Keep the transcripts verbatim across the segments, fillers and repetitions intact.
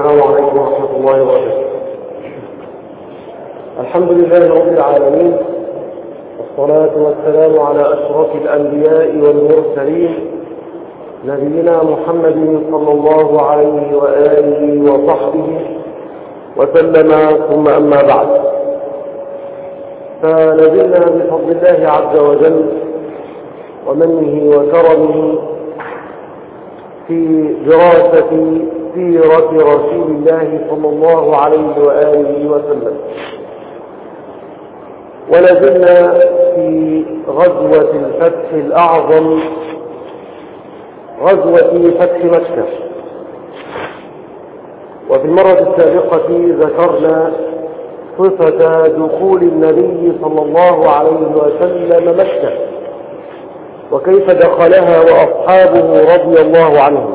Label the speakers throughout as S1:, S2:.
S1: السلام عليكم ورحمة الله وبركاته. الحمد لله رب العالمين، والصلاة والسلام على أشرف الأنبياء والمرسلين نبينا محمد صلى الله عليه وآله وصحبه وسلم، ثم أما بعد، فنزلنا بفضل الله عز وجل ومنه وكرمه في دراسة سيرة رسول الله صلى الله عليه وآله وسلم، ولازلنا في غزوة الفتح الأعظم، غزوة فتح مكة. وفي المرة السابقة ذكرنا صفة دخول النبي صلى الله عليه وسلم مكة، وكيف دخلها وأصحابه رضي الله عنهم.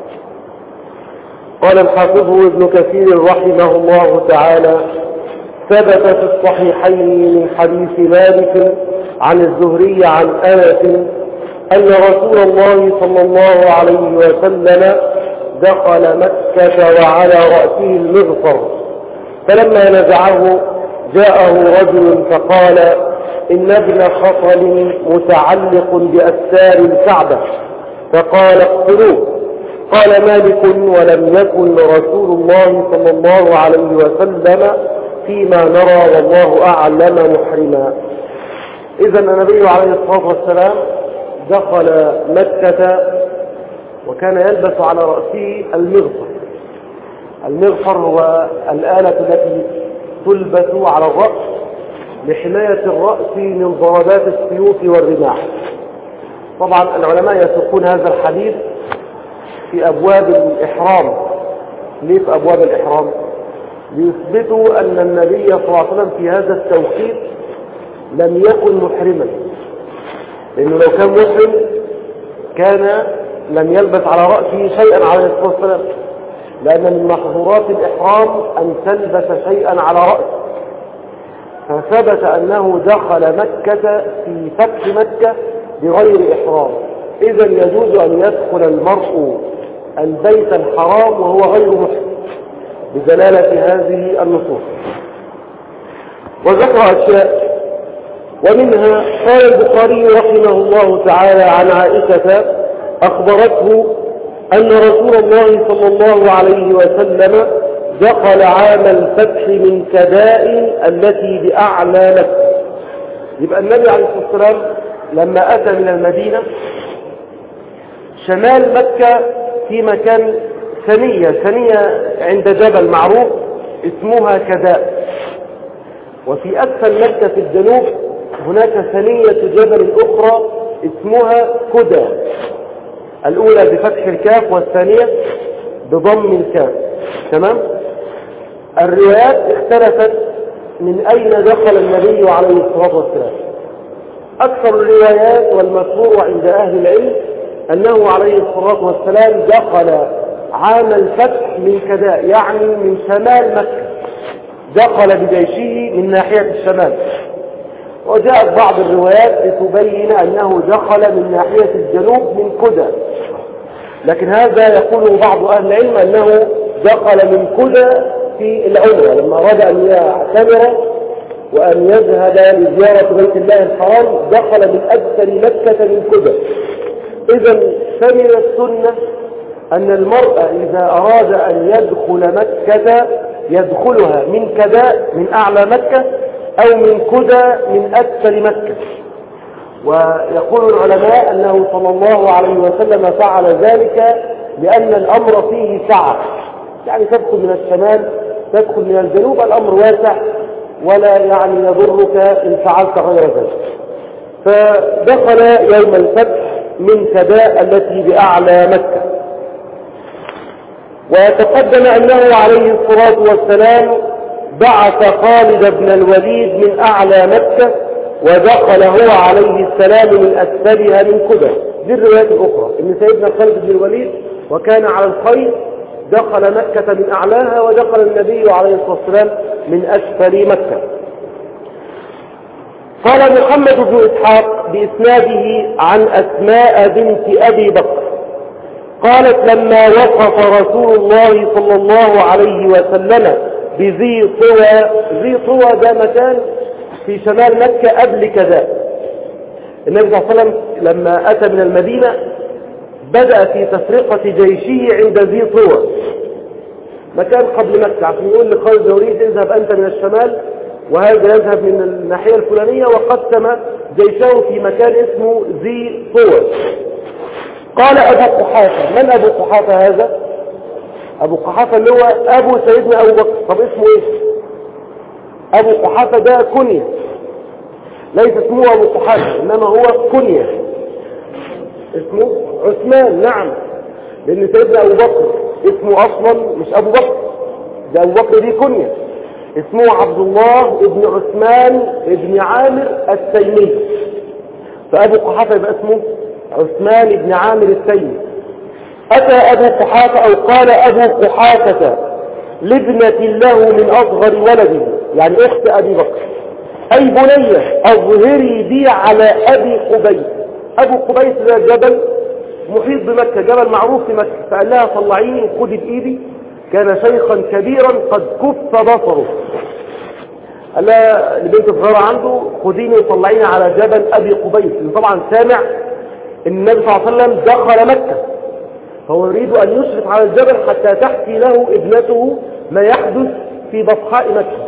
S1: قال الحافظ ابن كثير رحمه الله تعالى: ثبت في الصحيحين من حديث مالك عن الزهري عن أنس أن رسول الله صلى الله عليه وسلم دخل مكة وعلى رأسه المغفر، فلما نزعه جاءه رجل فقال: إن ابن خطل متعلق بأستار الكعبة، فقال: اقتلوه. قال مالك: ولم يكن رسول الله صلى الله عليه وسلم فيما نرى والله أعلم محرما. إذن النبي عليه الصلاة والسلام دخل مكة وكان يلبس على رأسه المغفر. المغفر هو الآلة التي تلبس على الرأس لحماية الرأس من ضربات السيوف والرماح. طبعا العلماء يسوقون هذا الحديث في أبواب الإحرام. ليه في أبواب الإحرام؟ ليثبتوا أن النبي صلى الله عليه وسلم في هذا التوقيت لم يكن محرما، لأنه لو كان محرم كان لم يلبس على رأسه شيئا عليه الصلاة والسلام، لأن من محظورات الإحرام أن تلبس شيئا على رأسه. فثبت أنه دخل مكة في فتح مكة بغير إحرام، إذا يجوز أن يدخل المرء البيت الحرام وهو غير محرم بدلالة هذه النصوص. وذكر أشياء، ومنها قال البخاري رحمه الله تعالى عن عائشة أخبرته أن رسول الله صلى الله عليه وسلم دخل عام الفتح من كداء التي بأعلى مكة. يبقى النبي عليه الصلاة والسلام لما أتى من المدينة شمال مكة في مكان ثنية ثنية عند جبل معروف اسمها كداء، وفي أسفل مكة في الجنوب هناك ثنية جبل أخرى اسمها كدى، الأولى بفتح الكاف والثانية بضم الكاف. تمام؟ الروايات اختلفت من أين دخل النبي عليه الصلاة والسلام. أكثر الروايات والمشهور عند أهل العلم أنه عليه الصلاة والسلام دخل عام الفتح من كداء، يعني من شمال مكة، دخل بجيشه من ناحية الشمال. وجاءت بعض الروايات لتبين أنه دخل من ناحية الجنوب من كدى، لكن هذا يقوله بعض أهل العلم أنه دخل من كدى في العمرة لما أراد أن يعتمر وأن يذهب لزيارة بيت الله الحرام، دخل من أسفل مكة من كدى. إذا فمن السنة أن المرء إذا أراد أن يدخل مكة يدخلها من كداء من أعلى مكة أو من كدى من أسفل مكة. ويقول العلماء أنه صلى الله عليه وسلم فعل ذلك لأن الأمر فيه سعة، يعني تدخل من الشمال تدخل من الجنوب، الأمر واسع ولا يعني يضرك إن فعلت غير ذلك. فدخل يوم الفتح من كداء التي بأعلى مكة. وتقدم أنه عليه الصلاة والسلام بعث خالد بن الوليد من أعلى مكة ودخل هو عليه السلام من أسفلها من كدى. دي الروايات الأخرى إن سيدنا خالد بن الوليد وكان على الخير دخل مكة من أعلاها، ودخل النبي عليه الصلاة والسلام من أسفل مكة. قال محمد بن إسحاق بإسناده عن أسماء بنت أبي بكر قالت لما وقف رسول الله صلى الله عليه وسلم بذي طوى. ذي طوى ده مكان في شمال مكة قبل كذا. النبي صلى الله عليه وسلم لما أتى من المدينة بدأ في تفرقة جيشه عند ذي طوى، مكان قبل مكة، عشان يقول لخالد يريد اذهب أنت من الشمال وهذا يذهب من الناحية الفلانية، وقسم جيشه في مكان اسمه ذي طوى. قال أبو قحافة. من أبو قحافة هذا؟ أبو قحافة اللي هو أبو سيدنا أبو بكر. طب اسمه إيه؟ أبو قحافة ده كنية، ليس اسمه أبو قحافة إنما هو كنية، اسمه عثمان. نعم، لأن سيدنا أبو بكر اسمه أصلا مش أبو بكر، ده أبو بكر دي كنية، اسمه عبد الله ابن عثمان ابن عامر التيمي، فأبو قحافة يبقى اسمه عثمان ابن عامر التيمي. أتى أبو قحافة أو قال أبو قحافة لابنة له من أصغر ولده، يعني أخت أبي بكر، أي بنية أظهري بي على أبي قبيس. أبو قبيس ده جبل محيط بمكة، جبل معروف في مكة، فقال لها طلعيني خدي بإيدي، كان شيخا كبيرا قد كف بصره، قال لها لبنت صغيرة عنده خديني وطلعيني على جبل أبي قبيس. طبعا سامع إن النبي صلى الله عليه وسلم دخل مكة، فهو يريد أن يشرف على الجبل حتى تحكي له ابنته ما يحدث في بطحاء مكة.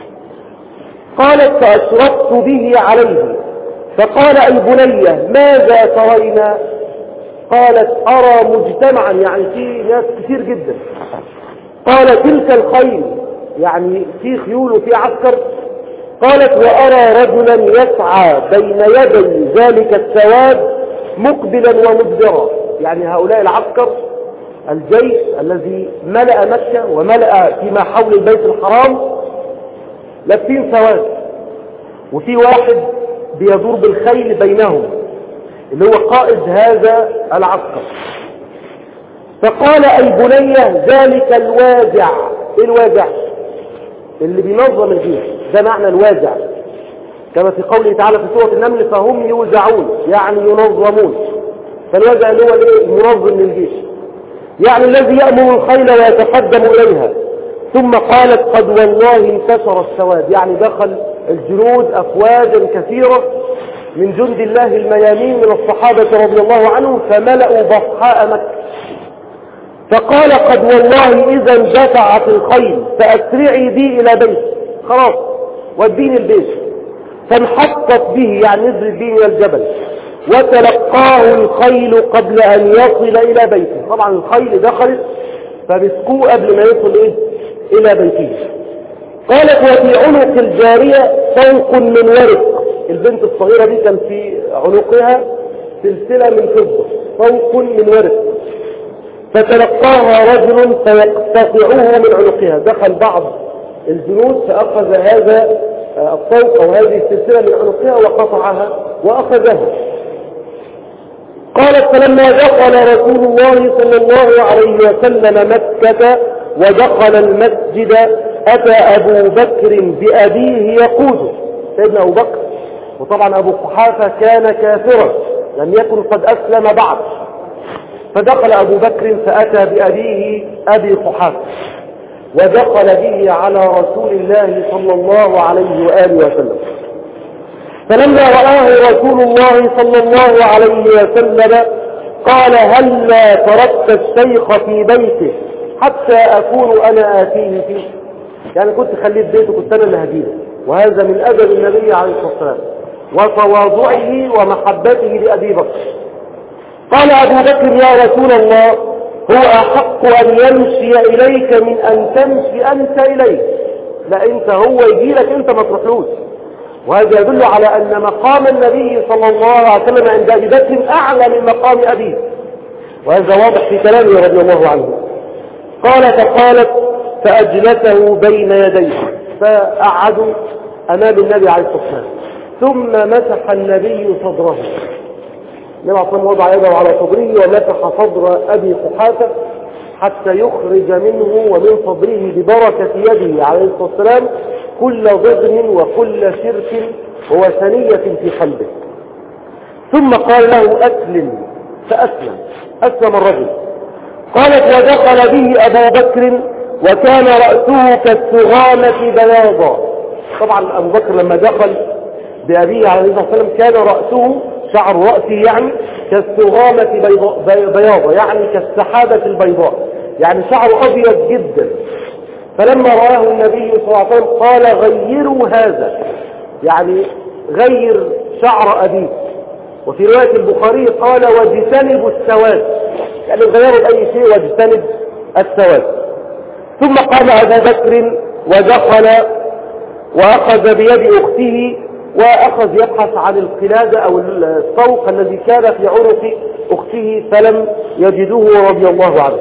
S1: قالت فأشرفت به عليه، فقال أي بنية ماذا ترينا؟ قالت أرى مجتمعا، يعني في ناس كثير جدا. قال تلك الخيل، يعني في خيول وفي عسكر. قالت وأرى رجلا يسعى بين يدي ذلك السواد مقبلا ومدبرا، يعني هؤلاء العسكر الجيش الذي ملأ مكة وملأ فيما حول البيت الحرام لابسين سواد، وفي واحد بيدور بالخيل بينهم اللي هو قائد هذا العسكر. فقال أي بنية ذلك الواجع. ايه الواجع؟ اللي بينظم الجيش، ده معنى الواجع، كما في قوله تعالى في سورة النمل فهم يوزعون، يعني ينظمون. فالواجع اللي هو الايه؟ المنظم للجيش، يعني الذي يأمر الخيل ويتقدم إليها. ثم قالت قد والله انتشر السواد، يعني دخل الجنود أفواجا كثيرة من جند الله الميامين من الصحابة رضي الله عنهم، فملأوا بطحاء مكة. فقال قد والله إذا اندفعت الخيل فأسرعي بي إلى بيت، خلاص وديني البيت. فانحطت به، يعني نزلت به من الجبل، وتلقاه الخيل قبل أن يصل إلى بيته. طبعا الخيل دخلت فبسكوه قبل ما يصل إيه؟ إلى بيته. قالت وفي عنق الجارية طوق من ورق، البنت الصغيرة دي كان في عنقها سلسلة من فضة، طوق من ورق. فتلقاها رجل فيقتطعه من عنقها، دخل بعض الجنود فأخذ هذا الطوق أو هذه السلسلة من عنقها وقطعها وأخذها. قالت فلما دخل رسول الله صلى الله عليه وسلم مكة ودخل المسجد أتى أبو بكر بأبيه يقوده، سيدنا أبو بكر، وطبعا أبو قحافة كان كافرا لم يكن قد أسلم بعد، فدخل أبو بكر فأتى بأبيه أبي قحافة ودخل به على رسول الله صلى الله عليه وآله وسلم. فلما رآه رسول الله صلى الله عليه وسلم قال هلا تركت الشيخ في بيته حتى أكون أنا آتيه فيه، يعني كنت خليت بيته كنت أنا اللي هديه. وهذا من أدب النبي عليه الصلاة والسلام وتواضعه ومحبته لأبي بكر. قال أبو بكر يا رسول الله هو أحق أن يمشي إليك من أن تمشي أنت إليه، لا أنت هو يجي لك أنت ما تروحلوش. وهذا يدل على أن مقام النبي صلى الله عليه وسلم عند أبي بكر أعلى من مقام أبيه، وهذا واضح في كلامه رضي الله عنه. قال فقالت فأجلسه بين يديه، فأعدوا أمام النبي عليه الصلاة والسلام، ثم مسح النبي صدره. النبي عليه الصلاة والسلام وضع يده على صدره ومسح صدر أبي قحافة حتى يخرج منه ومن صدره ببركة يده عليه الصلاة والسلام كل ضغن وكل شرك ووثنية في قلبه. ثم قال له أسلم، فأسلم، أسلم الرجل قالت ودخل به أبو بكر وكان رأسه كالسغامة بياضا. طبعا أبو بكر لما دخل بأبيه عليه الصلاة والسلام كان رأسه شعر رأسه يعني كالسغامة بياضا، يعني كالسحابة البيضاء، يعني شعره أبيض جدا. فلما رآه النبي صلى الله عليه وسلم قال غيروا هذا، يعني غير شعر أبيه. وفي رواية البخاري قال واجتنبوا السواد، يعني غيروا بأي شيء واجتنب السواد. ثم قام أبو بكر ودخل وأخذ بيد أخته وأخذ يبحث عن القلادة أو الطوق الذي كان في عنق أخته فلم يجدوه رضي الله عنه.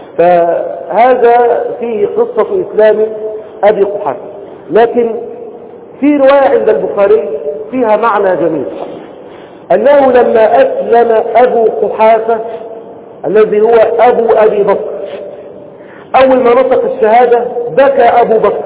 S1: فهذا فيه قصة إسلام أبي قحافة. لكن في رواية عند البخاري فيها معنى جميل، أنه لما أسلم أبو قحافة الذي هو أبو أبي بكر، أول ما نطق الشهادة بكى أبو بكر.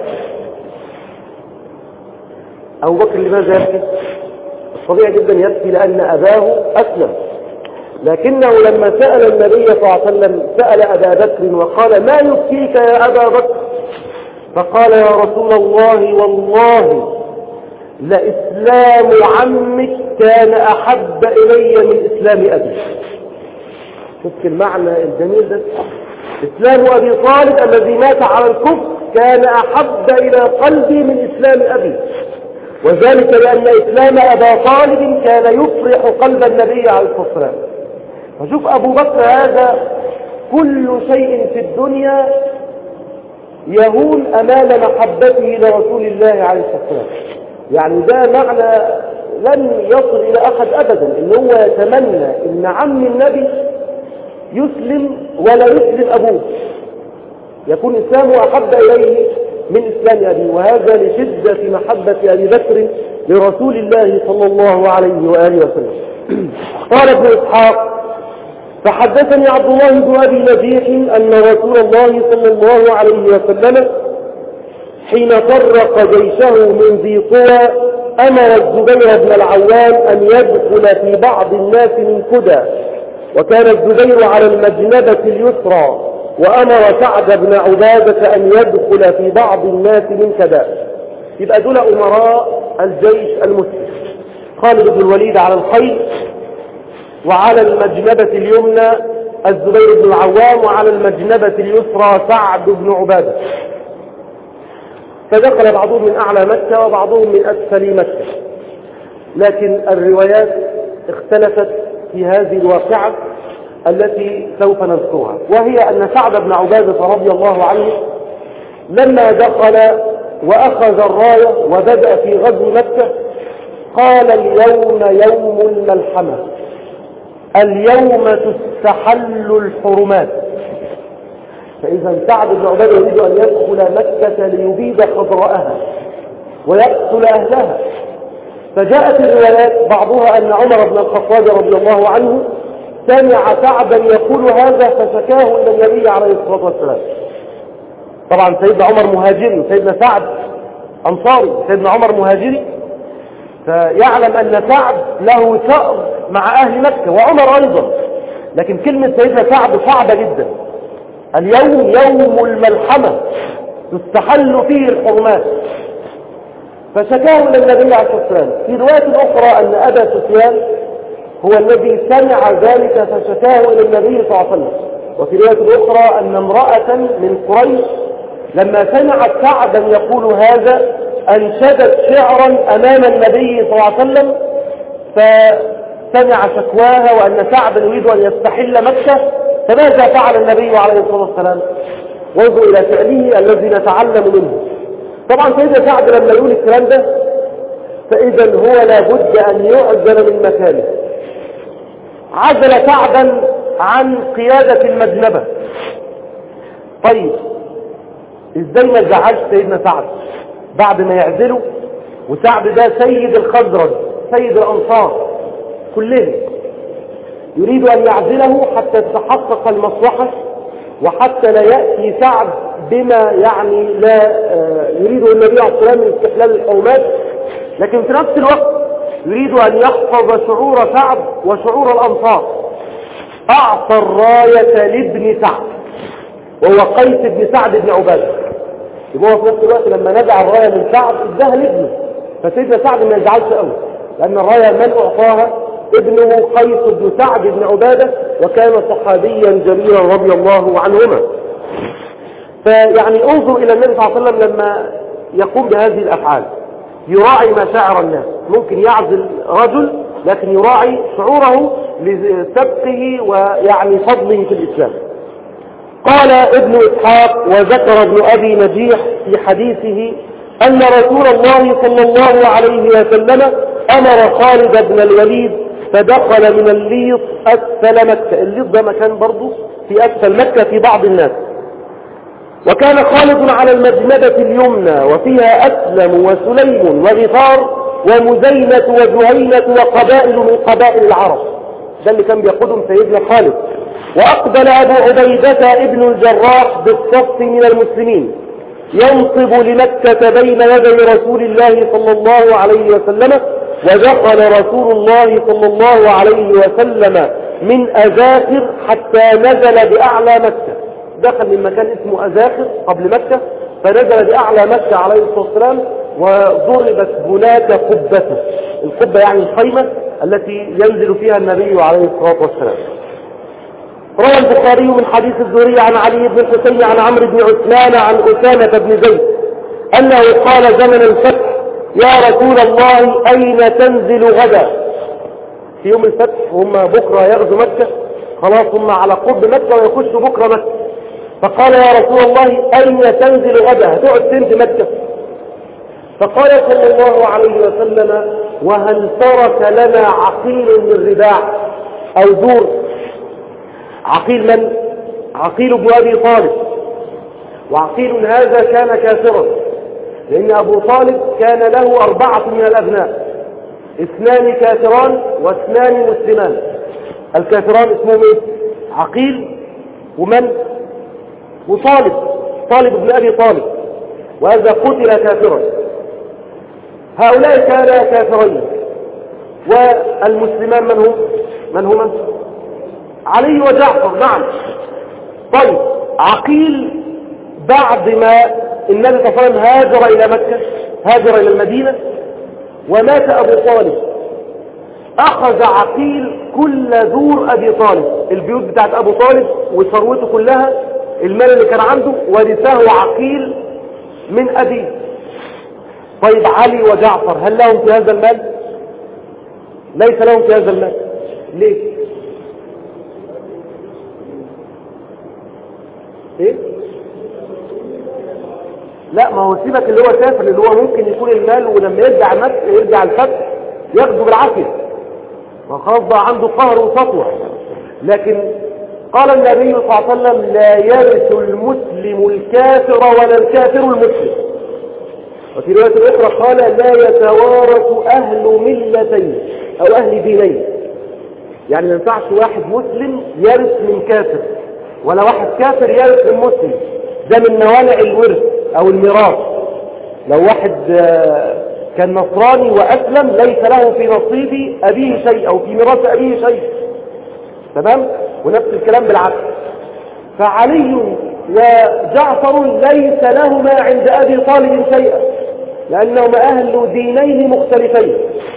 S1: أبو بكر لماذا يبكي؟ الطبيعي جدا يبكي لأن أباه أسلم، لكنه لما سأل النبي صلى الله عليه وسلم سأل أبا بكر وقال ما يبكيك يا أبا بكر؟ فقال يا رسول الله والله لإسلام عمك كان أحب إلي من إسلام أبي. شفت المعنى الجميل ده؟ إسلام أبي طالب الذي مات على الكفر كان أحب إلى قلبي من إسلام أبي، وذلك لأن إسلام أبا طالب كان يفرح قلب النبي عليه الصلاة والسلام. فشوف أبو بكر هذا كل شيء في الدنيا يهون أمام محبته لرسول الله عليه الصلاة والسلام. يعني ده معنى لن يصل إلى أحد أبدا، إن هو يتمنى إن عم النبي يسلم ولا يسلم أبوه، يكون إسلامه أحب إليه من إسلام أبيه، وهذا لشدة محبة أبي بكر لرسول الله صلى الله عليه وآله وسلم. قال ابن إسحاق فحدثني عبد الله بن أبي نجيح أن رسول الله صلى الله عليه وسلم حين فرق جيشه من ذي طوى أمر الزبير بن العوام أن يدخل في بعض الناس من كدى، وكان الزبير على المجنبة اليسرى، وأمر سعد بن عبادة أن يدخل في بعض الناس من كدى. يبقى دول أمراء الجيش المسلم، خالد بن الوليد على الخيل، وعلى المجنبة اليمنى الزبير بن العوام، وعلى المجنبة اليسرى سعد بن عبادة. فدخل بعضهم من أعلى مكة وبعضهم من أسفل مكة، لكن الروايات اختلفت في هذه الواقعة التي سوف نذكرها، وهي أن سعد بن عبادة رضي الله عنه لما دخل وأخذ الراية وبدأ في غزو مكة قال اليوم يوم الملحمة، اليوم تستحل الحرمات. فإذا سعد بن عبادة يريد أن يدخل مكة ليبيد خضراءها ويقتل أهلها. فجاءت الروايات بعضها أن عمر بن الخطاب رضي الله عنه سمع سعدا يقول هذا فشكاه إلى النبي عليه الصلاة والسلام. طبعا سيدنا عمر مهاجري، سيدنا سعد أنصاري، سيدنا عمر مهاجري، فيعلم أن سعد له ثأر مع أهل مكة وعمر أيضا، لكن كلمة سيدنا سعد صعبة جدا. اليوم يوم الملحمة تستحل فيه الحرمات، فشكاه إلى النبي عليه الصلاة والسلام. في رواية أخرى أن أبا سفيان هو الذي سمع ذلك فشكاه إلى النبي صلى الله عليه وسلم. وفي رواية أخرى أن امرأة من قريش لما سمعت سعدا يقول هذا أنشدت شعرا أمام النبي صلى الله عليه وسلم، فسمع شكواها وأن سعدا يريد أن يستحل مكة. فماذا فعل النبي عليه الصلاة والسلام؟ وانظروا إلى فعله الذي نتعلم منه. طبعا سيدنا سعد لما يقول الكلام ده فإذا هو لابد أن يعزل من مكانه. عزل سعدا عن قيادة المجنبة. طيب ازاي ما زعلش سيدنا سعد بعد ما يعزله؟ وسعد ده سيد الخزرج سيد الأنصار كلهم، يريد أن يعزله حتى تتحقق المصلحة وحتى لا يأتي سعد بما يعني لا يريده النبي عليه الصلاة والسلام من استحلال الحرمات، لكن في نفس الوقت يريد أن يحفظ شعور سعد وشعور الأنصار. أعطى الراية لابن سعد وهو قيس بن سعد بن عبادة. يبقى هو في نفس الوقت لما نزع الراية من سعد اداها لابنه، فسيدنا سعد ما يزعلش قوي لأن الراية من أعطاها ابنه قيس بن سعد بن عبادة وكان صحابيا جليلا رضي الله عنهما. فيعني انظر إلى النبي صلى الله عليه وسلم لما يقوم بهذه الأفعال يراعي مشاعر الناس. ممكن يعزل رجل لكن يراعي شعوره لسبقه ويعني فضله في الإسلام. قال ابن إسحاق وذكر ابن أبي نجيح في حديثه أن رسول الله صلى الله عليه وسلم أمر خالد بن الوليد فدخل من الليط أسفل مكة. الليط ده مكان برضه في أسفل مكة في بعض الناس. وكان خالد على المجمدة اليمنى وفيها أسلم وسليم وغفار ومزينة وجهينة وقبائل من قبائل العرب. ده اللي كان بيقودهم سيدنا خالد. وأقبل أبو عبيدة ابن الجراح بالصف من المسلمين ينصب لمكة بين يدي رسول الله صلى الله عليه وسلم. ودخل رسول الله صلى الله عليه وسلم من أزاخر حتى نزل بأعلى مكة. دخل من مكان اسمه أزاخر قبل مكة فنزل بأعلى مكة عليه الصلاة والسلام وضربت هناك قبته. القبة يعني الخيمة التي ينزل فيها النبي عليه الصلاة والسلام. روى البخاري من حديث الزهري عن علي بن الحسين عن عمرو بن عثمان عن أسامة بن زيد أنه قال زمن الفتح يا رسول الله أين تنزل غدا؟ في يوم الفتح هم بكرة يغزو مكة، خلاص هم على قرب مكة ويخشوا بكرة مكة. فقال يا رسول الله أين تنزل غدا؟ هتقعد فين في مكة؟ فقال صلى الله عليه وسلم وهل ترك لنا عقيل من رباع أو دور؟ عقيل من؟ عقيل بن أبي طالب. وعقيل هذا كان كافرا لأن أبو طالب كان له أربعة من الأبناء، اثنان كافران واثنان مسلمان. الكافران اسمهم ايه؟ عقيل ومن؟ وطالب، طالب بن أبي طالب، وهذا قتل كافرا. هؤلاء كانا كافرين. والمسلمان من هم؟ من هما؟ علي وجعفر. نعم. طيب عقيل بعد ما النبي صلى الله عليه وسلم هاجر إلى مكة، هاجر إلى المدينة ومات أبو طالب، أخذ عقيل كل دور أبي طالب، البيوت بتاعت أبو طالب وثروته كلها، المال اللي كان عنده ورثه عقيل من أبيه. طيب علي وجعفر هل لهم في هذا المال؟ ليس لهم في هذا المال. ليه؟ ايه؟ لا ما هو سيبك اللي هو سافر اللي هو ممكن يكون المال ولما يرجع مكة يرجع الفتح ياخده بالعافية وخلاص بقى عنده قهر وسطوة. لكن قال النبي صلى الله عليه وسلم لا يرث المسلم الكافر ولا الكافر المسلم. وفي رواية أخرى قال لا يتوارث أهل ملتين أو أهل دينين. يعني ما ينفعش واحد مسلم يرث من كافر ولا واحد كافر يرث من مسلم. ده من موانع الورث أو الميراث. لو واحد كان نصراني وأسلم ليس له في نصيب أبيه شيء أو في ميراث أبيه شيء. تمام؟ ونفس الكلام بالعكس. فعلي وجعفر ليس لهما عند أبي طالب شيئا لأنهما أهل دينين مختلفين.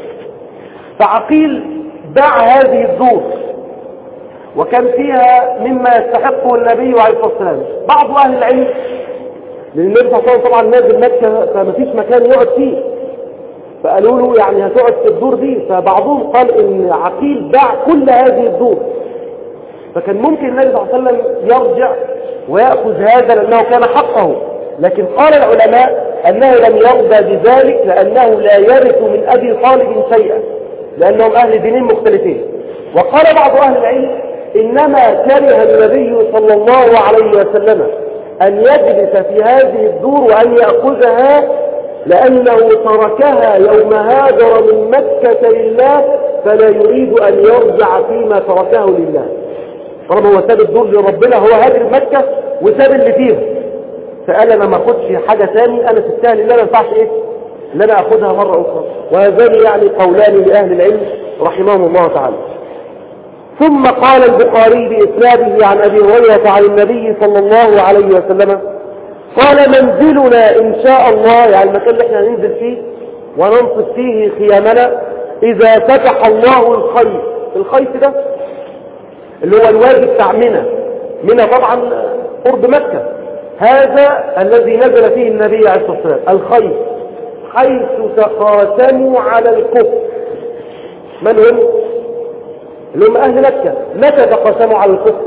S1: فعقيل باع هذه الدور وكان فيها مما يستحقه النبي عليه الصلاة والسلام. بعض أهل العلم لأن النبي صلى الله عليه وسلم طبعا نازل مكة فما فيش مكان يقعد فيه، فقالوا له يعني هتقعد في الدور دي. فبعضهم قال إن عقيل باع كل هذه الدور، فكان ممكن النبي صلى الله عليه وسلم يرجع ويأخذ هذا لأنه كان حقه. لكن قال العلماء أنه لم يرضى بذلك لأنه لا يرث من أبي طالب شيئا لأنهم أهل دينين مختلفين. وقال بعض أهل العلم إنما كره النبي صلى الله عليه وسلم أن يجلس في هذه الدور وأن يأخذها لأنه تركها يوم هاجر من مكة لله فلا يريد أن يرجع فيما تركه لله. طالما هو ساب الدور لربنا، هو هاجر مكة وساب اللي فيها، فقال أنا ما أخدش حاجة ثاني، أنا سبتها لله ما ينفعش إيه اللي أنا أخدها مرة أخرى. وهذان يعني قولان لأهل العلم رحمهم الله تعالى. ثم قال البخاري بإسناده عن أبي هريرة عن النبي صلى الله عليه وسلم قال منزلنا إن شاء الله، يعني المكان اللي احنا هننزل فيه وننصب فيه خيامنا إذا فتح الله الخيف. الخيف ده اللي هو الوادي بتاع منى، منى طبعا قرب مكة، هذا الذي نزل فيه النبي عليه الصلاة والسلام. الخيف حيث تقاسموا على الكفر. من هم؟ اللي هم أهل مكة. متى تقاسموا على الكفر؟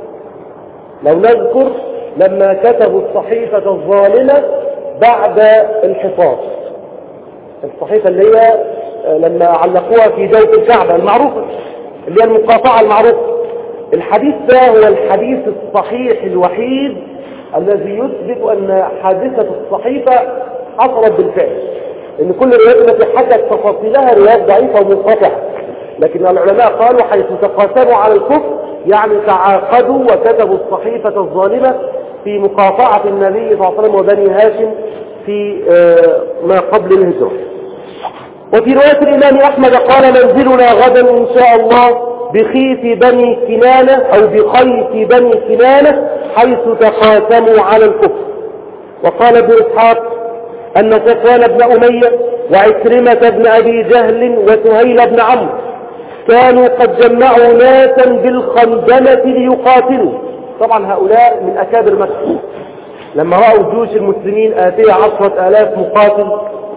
S1: لو نذكر لما كتبوا الصحيفة الظالمة بعد الحصار، الصحيفة اللي هي لما علقوها في جوف الكعبة المعروفة اللي هي المقاطعة المعروفة. الحديث ده هو الحديث الصحيح الوحيد الذي يثبت أن حادثة الصحيفة حصلت بالفعل، إن كل الروايات التي حدثت تفاصيلها روايات ضعيفة ومنقطعة، لكن العلماء قالوا حيث تقاسموا على الكفر يعني تعاقدوا وكتبوا الصحيفة الظالمة في مقاطعة النبي صلى الله عليه وسلم وبني هاشم في ما قبل الهجرة. وفي رواية الإمام أحمد قال منزلنا غدا إن شاء الله بخيف بني كنانة أو بخيف بني كنانة حيث تقاسموا على الكفر. وقال ابن إسحاق أن صفوان بن أمية وعكرمة بن أبي جهل وسهيل بن عمرو كانوا قد جمعوا ناسا بالخندمة ليقاتلوا. طبعا هؤلاء من أكابر مكة، لما رأوا جيوش المسلمين آتية عشرة آلاف مقاتل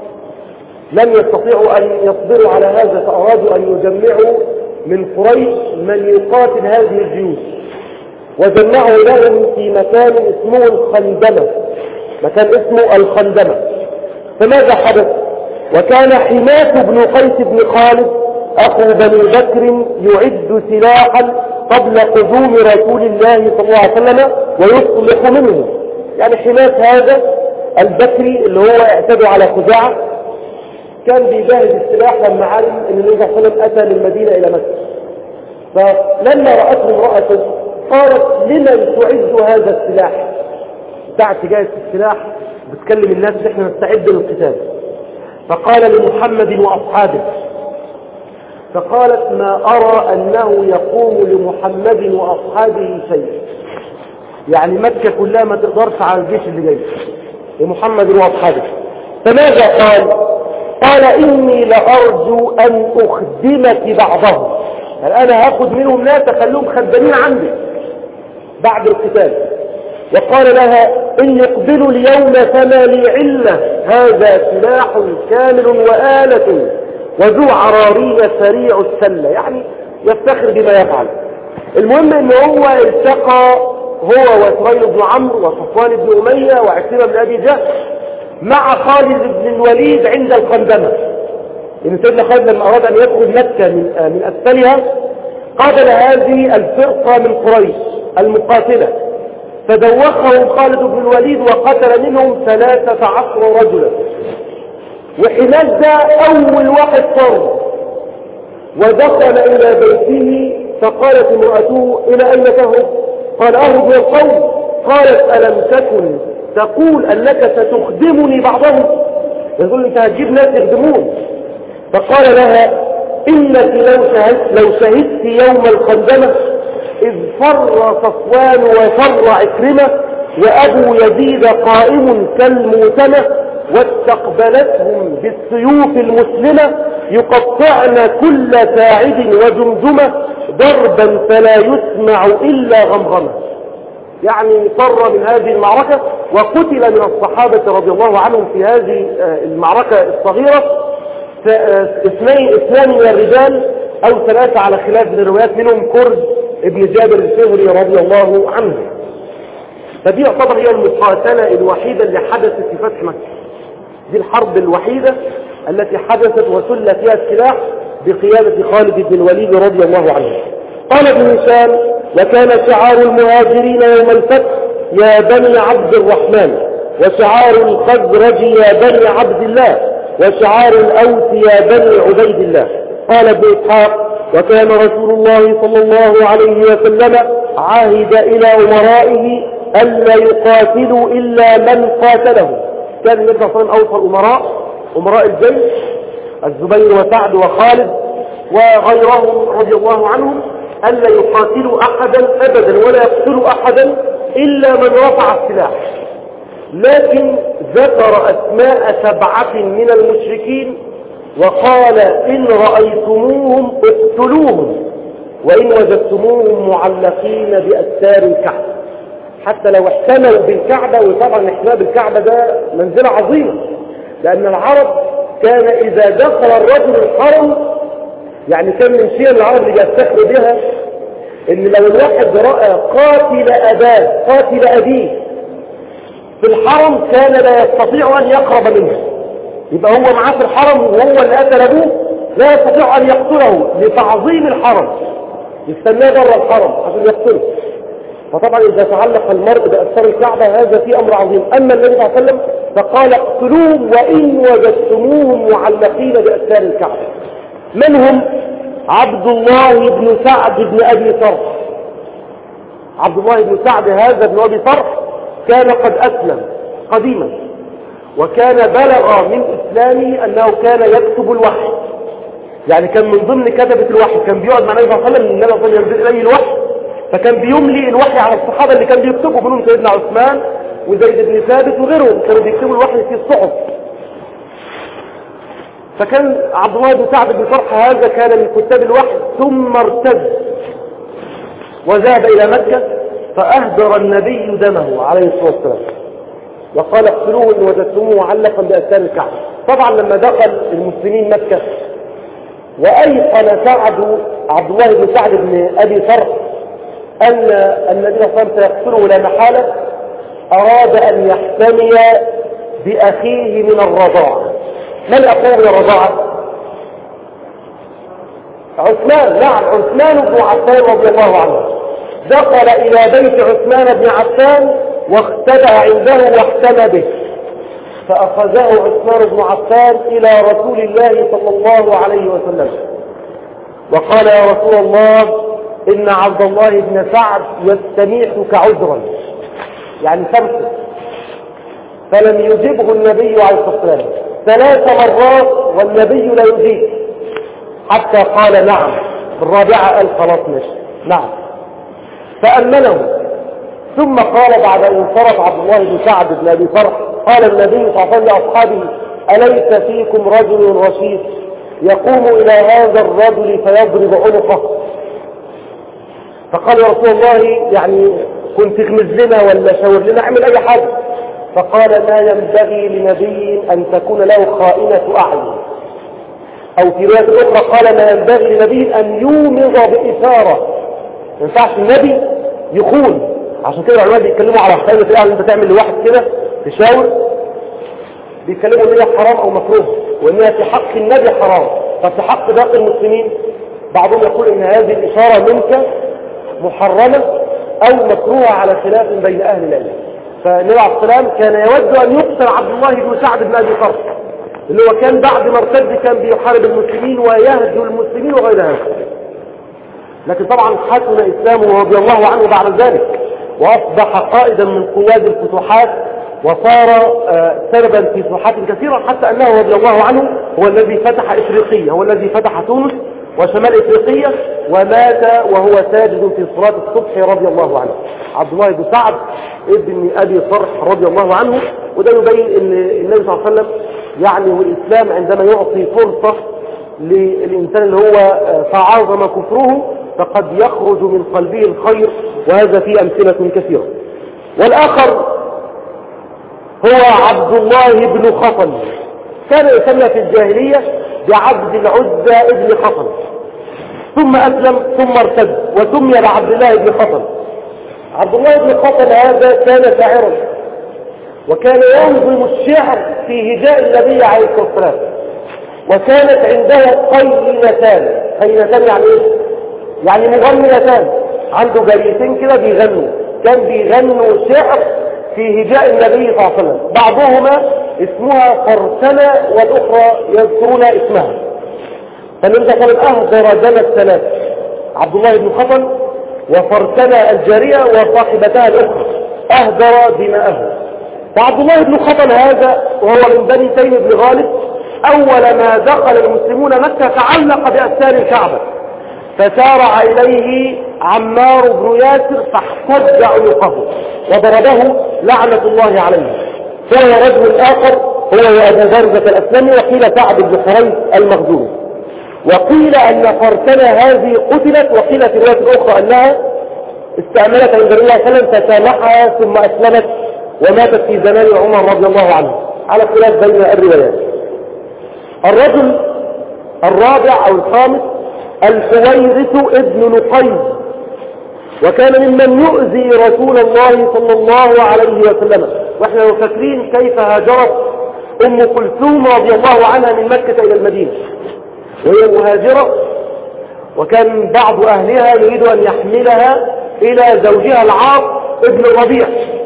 S1: لم يستطيعوا أن يصبروا على هذا، فأرادوا أن يجمعوا من قريش من يقاتل هذه الجيوش، وجمعوا لهم في مكان اسمه الخندمة، مكان اسمه الخندمة. فماذا حدث؟ وكان حماة بن قيس بن خالد أخو بني بكر يعد سلاحا قبل قدوم رسول الله صلى الله عليه وسلم ويصلح منه. يعني حماة هذا البكري اللي هو اعتدوا على خزاعة كان بيجهز السلاح لما علم ان النبي صلى الله عليه وسلم اتى من المدينة الى مكة. فلما رأته امرأته قالت لمن تعد هذا السلاح؟ بتاعت تجهز السلاح بتكلم الناس ان احنا نستعد للقتال. فقال لمحمد واصحابه، فقالت ما ارى انه يقوم لمحمد واصحابه شيء، يعني مكة كلها ما تقدرش على الجيش اللي جاي لمحمد واصحابه. فماذا قال؟ قال إني لأرجو أن أخدمك بعضهم، يعني أنا هاخد منهم ناس أخليهم خدامين عندي بعد القتال. وقال لها إن يقبلوا اليوم فما لي علة، هذا سلاح كامل وآلة وذو عرارية سريع السلة، يعني يفتخر بما يفعل. المهم إن هو التقى هو وسهيل بن عمرو وصفوان بن أمية وعكرمة بن أبي جهل مع خالد بن الوليد عند الخندمة. إن سيدنا خالد لما أراد أن يدخل مكة من, من أسفلها قابل هذه الفرقة من قريش المقاتلة، فدوخهم خالد بن الوليد وقتل منهم ثلاثة عشر رجلا. وحماد ده أول واحد صار ودخل إلى بيته، فقالت امرأته إلى أين تهرب؟ قال أهرب من القوم. قالت ألم تكن تقول أنك ستخدمني بعضهم؟ يقول أنت هتجيب ناس يخدمون. فقال لها إنك لو شهدت, لو شهدت يوم الخندمة إذ فر صفوان وفر عكرمة وأبو يزيد قائم كالموتمة واستقبلتهم بالسيوف المسلمة يقطعن كل ساعد وجمجمة ضربا فلا يسمع إلا غمغمة. يعني فر من هذه المعركة وقتل من الصحابة رضي الله عنهم في هذه المعركة الصغيرة اثنين اثنان من الرجال أو ثلاثة على خلاف من الروايات، منهم كرد ابن جابر الفهري رضي الله عنه. فدي يعتبر هي المقاتلة الوحيدة اللي حدثت في فتح مكة، دي الحرب الوحيدة التي حدثت وسل فيها السلاح بقيادة خالد بن الوليد رضي الله عنه. قال ابن هشام وكان شعار المهاجرين يوم الفتح يا بني عبد الرحمن، وشعار الخزرج يا بني عبد الله، وشعار الأوس يا بني عبيد الله. قال ابن إسحاق وكان رسول الله صلى الله عليه وسلم عهد إلى أمرائه ألا يقاتلوا إلا من قاتله. كان النبي صلى الله عليه وسلم أوصى الأمراء أمراء الجيش الزبير وسعد وخالد وغيرهم رضي الله عنهم ألا يقاتلوا أحدا أبدا ولا يقتلوا أحدا إلا من رفع السلاح، لكن ذكر أسماء سبعة من المشركين وقال إن رأيتموهم اقتلوهم وإن وجدتموهم معلقين بأستار الكعبة، حتى لو احتموا بالكعبة. وطبعا احتماء بالكعبة ده منزلة عظيمة، لأن العرب كان إذا دخل الرجل الحرم، يعني كان من شيء العرب اللي يفتخروا بها إن لو الواحد رأى قاتل أباه قاتل أبيه في الحرم كان لا يستطيع أن يقرب منه، يبقى هو معاه في الحرم وهو اللي قتل أبوه لا يستطيع أن يقتله لتعظيم الحرم، يستناه بره الحرم عشان يقتله. فطبعا إذا تعلق المرء بأستار الكعبة هذا في أمر عظيم. أما النبي صلى الله عليه وسلم فقال اقتلوهم وإن وجدتموهم معلقين بأستار الكعبة. من هم؟ عبد الله بن سعد بن أبي صرح. عبد الله بن سعد هذا بن أبي صرح كان قد أسلم قديما، وكان بلغ من إسلامه أنه كان يكتب الوحي، يعني كان من ضمن كتبة الوحي، كان بيقعد مع النبي صلى الله عليه وسلم، النبي صلى الله عليه وسلم ينزل إليه الوحي، فكان بيملي الوحي على الصحابة اللي كان بيكتبوا، منهم سيدنا عثمان وزيد بن ثابت وغيرهم، كانوا بيكتبوا الوحي في الصحف. فكان عبد الله بن سعد بن صرح هذا كان من كتاب الوحي، ثم ارتد وذهب إلى مكة فأهدر النبي دمه عليه الصلاة والسلام وقال اقتلوه إن وجدتموه معلقا بأستار الكعبة. طبعا لما دخل المسلمين مكة وأيقن سعد عبد الله بن سعد بن أبي صرح أن النبي صلى الله عليه وسلم سيقتله لا محالة، أراد أن يحتمي بأخيه من الرضاعة. من أخوه من الرضاعة؟ عثمان. نعم، عثمان بن عفان رضي الله عنه دخل إلى بيت عثمان بن عفان واختبأ عنده واحتمى به، فأخذه عثمان بن عفان إلى رسول الله صلى الله عليه وسلم وقال يا رسول الله إن عبد الله بن سعد يستميحك عذرا، يعني سمسك. فلم يجبه النبي عليه الصلاة والسلام ثلاث مرات والنبي لا يجيب، حتى قال نعم، الرابعة قال خلاص ماشي نعم، فأمنه. ثم قال بعد أن انصرف عبد الله بن سعد بن أبي صرح قال النبي صلى الله عليه وسلم لأصحابه أليس فيكم رجل رشيد يقوم إلى هذا الرجل فيضرب عنقه؟ فقال يا رسول الله يعني كنت تغمز لنا ولا شاور لنا، اعمل أي حاجة. فقال ما ينبغي لنبي أن تكون له خائنة أعين، أو في رواية أخرى قال ما ينبغي لنبي أن يومض بإثارة، ما ينفعش النبي يخون. عشان كده العلماء بيتكلموا على خائنة الأعين، انت تعمل لواحد كده تشاور، بيتكلموا ان هي حرام او مكروه، وانها في حق النبي حرام. طب في حق باقي المسلمين بعضهم يقول ان هذه الاشاره منك محرمه او مكروهه على خلاف بين اهل العلم. فالنبي عليه السلام كان يود ان يقتل عبد الله بن سعد بن ابي صرح، اللي هو كان بعد ما ارتد كان بيحارب المسلمين ويهجو المسلمين وغير هذا، لكن طبعا حسن اسلامه رضي الله عنه بعد ذلك واصبح قائدا من قواد الفتوحات، وصار سببا في فتوحات كثيرة، حتى أنه رضي الله عنه هو الذي فتح إفريقيا، هو الذي فتح تونس وشمال إفريقيا، ومات وهو ساجد في صلاة الصبح رضي الله عنه. عبد الله بن سعد ابن أبي صرح رضي الله عنه. وده يبين أن النبي صلى الله عليه وسلم يعني والإسلام عندما يعطي فرصة للإنسان اللي هو تعاظم كفره فقد يخرج من قلبه الخير، وهذا في أمثلة كثيرة. والآخر هو عبد الله بن خطل، كان يسمى في الجاهلية بعبد العزى ابن خطل، ثم أسلم ثم ارتد وسمي بعبد الله بن خطل. عبد الله بن خطل هذا كان شاعرا، وكان ينظم الشعر في هجاء النبي عليه الصلاة والسلام، وكانت عنده قينتان. قينتان يعني ايه؟ يعني مغنيتان، عنده جاريتين كده بيغنوا، كان بيغنوا شعر في هجاء النبي صلى الله عليه وسلم، بعضهما اسمها فرسنة والأخرى يذكرون اسمها. فالنبي صلى الله عليه وسلم أهدر دم الثلاث، عبد الله بن خطل وفرسنة الجارية وصاحبتها الأخرى، أهدر دماءه. فعبد الله بن خطل هذا وهو من بني تيم بن غالب، أول ما دخل المسلمون مكة تعلق بأستار الكعبة، فسارع إليه عمار بن ياسر فاحتج عنقه وضربه لعنة الله عليه. وهو رجل آخر هو أبو برزة الأسلمي، وقيل سعد بن حريث المخزومي، وقيل أن فرسنة هذه قتلت، وقيل في رواية أخرى أنها استعملت عند النبي صلى الله عليه وسلم فسامحها ثم أسلمت وماتت في زمان عمر رضي الله عنه، على خلاف بين الروايات. الرجل الرابع أو الخامس الحويرث ابن نقيز، وكان ممن يؤذي رسول الله صلى الله عليه وسلم. واحنا لو فاكرين كيف هاجرت ام كلثوم رضي الله عنها من مكة الى المدينة وهي مهاجرة، وكان بعض اهلها يريد ان يحملها الى زوجها العاص ابن الربيع،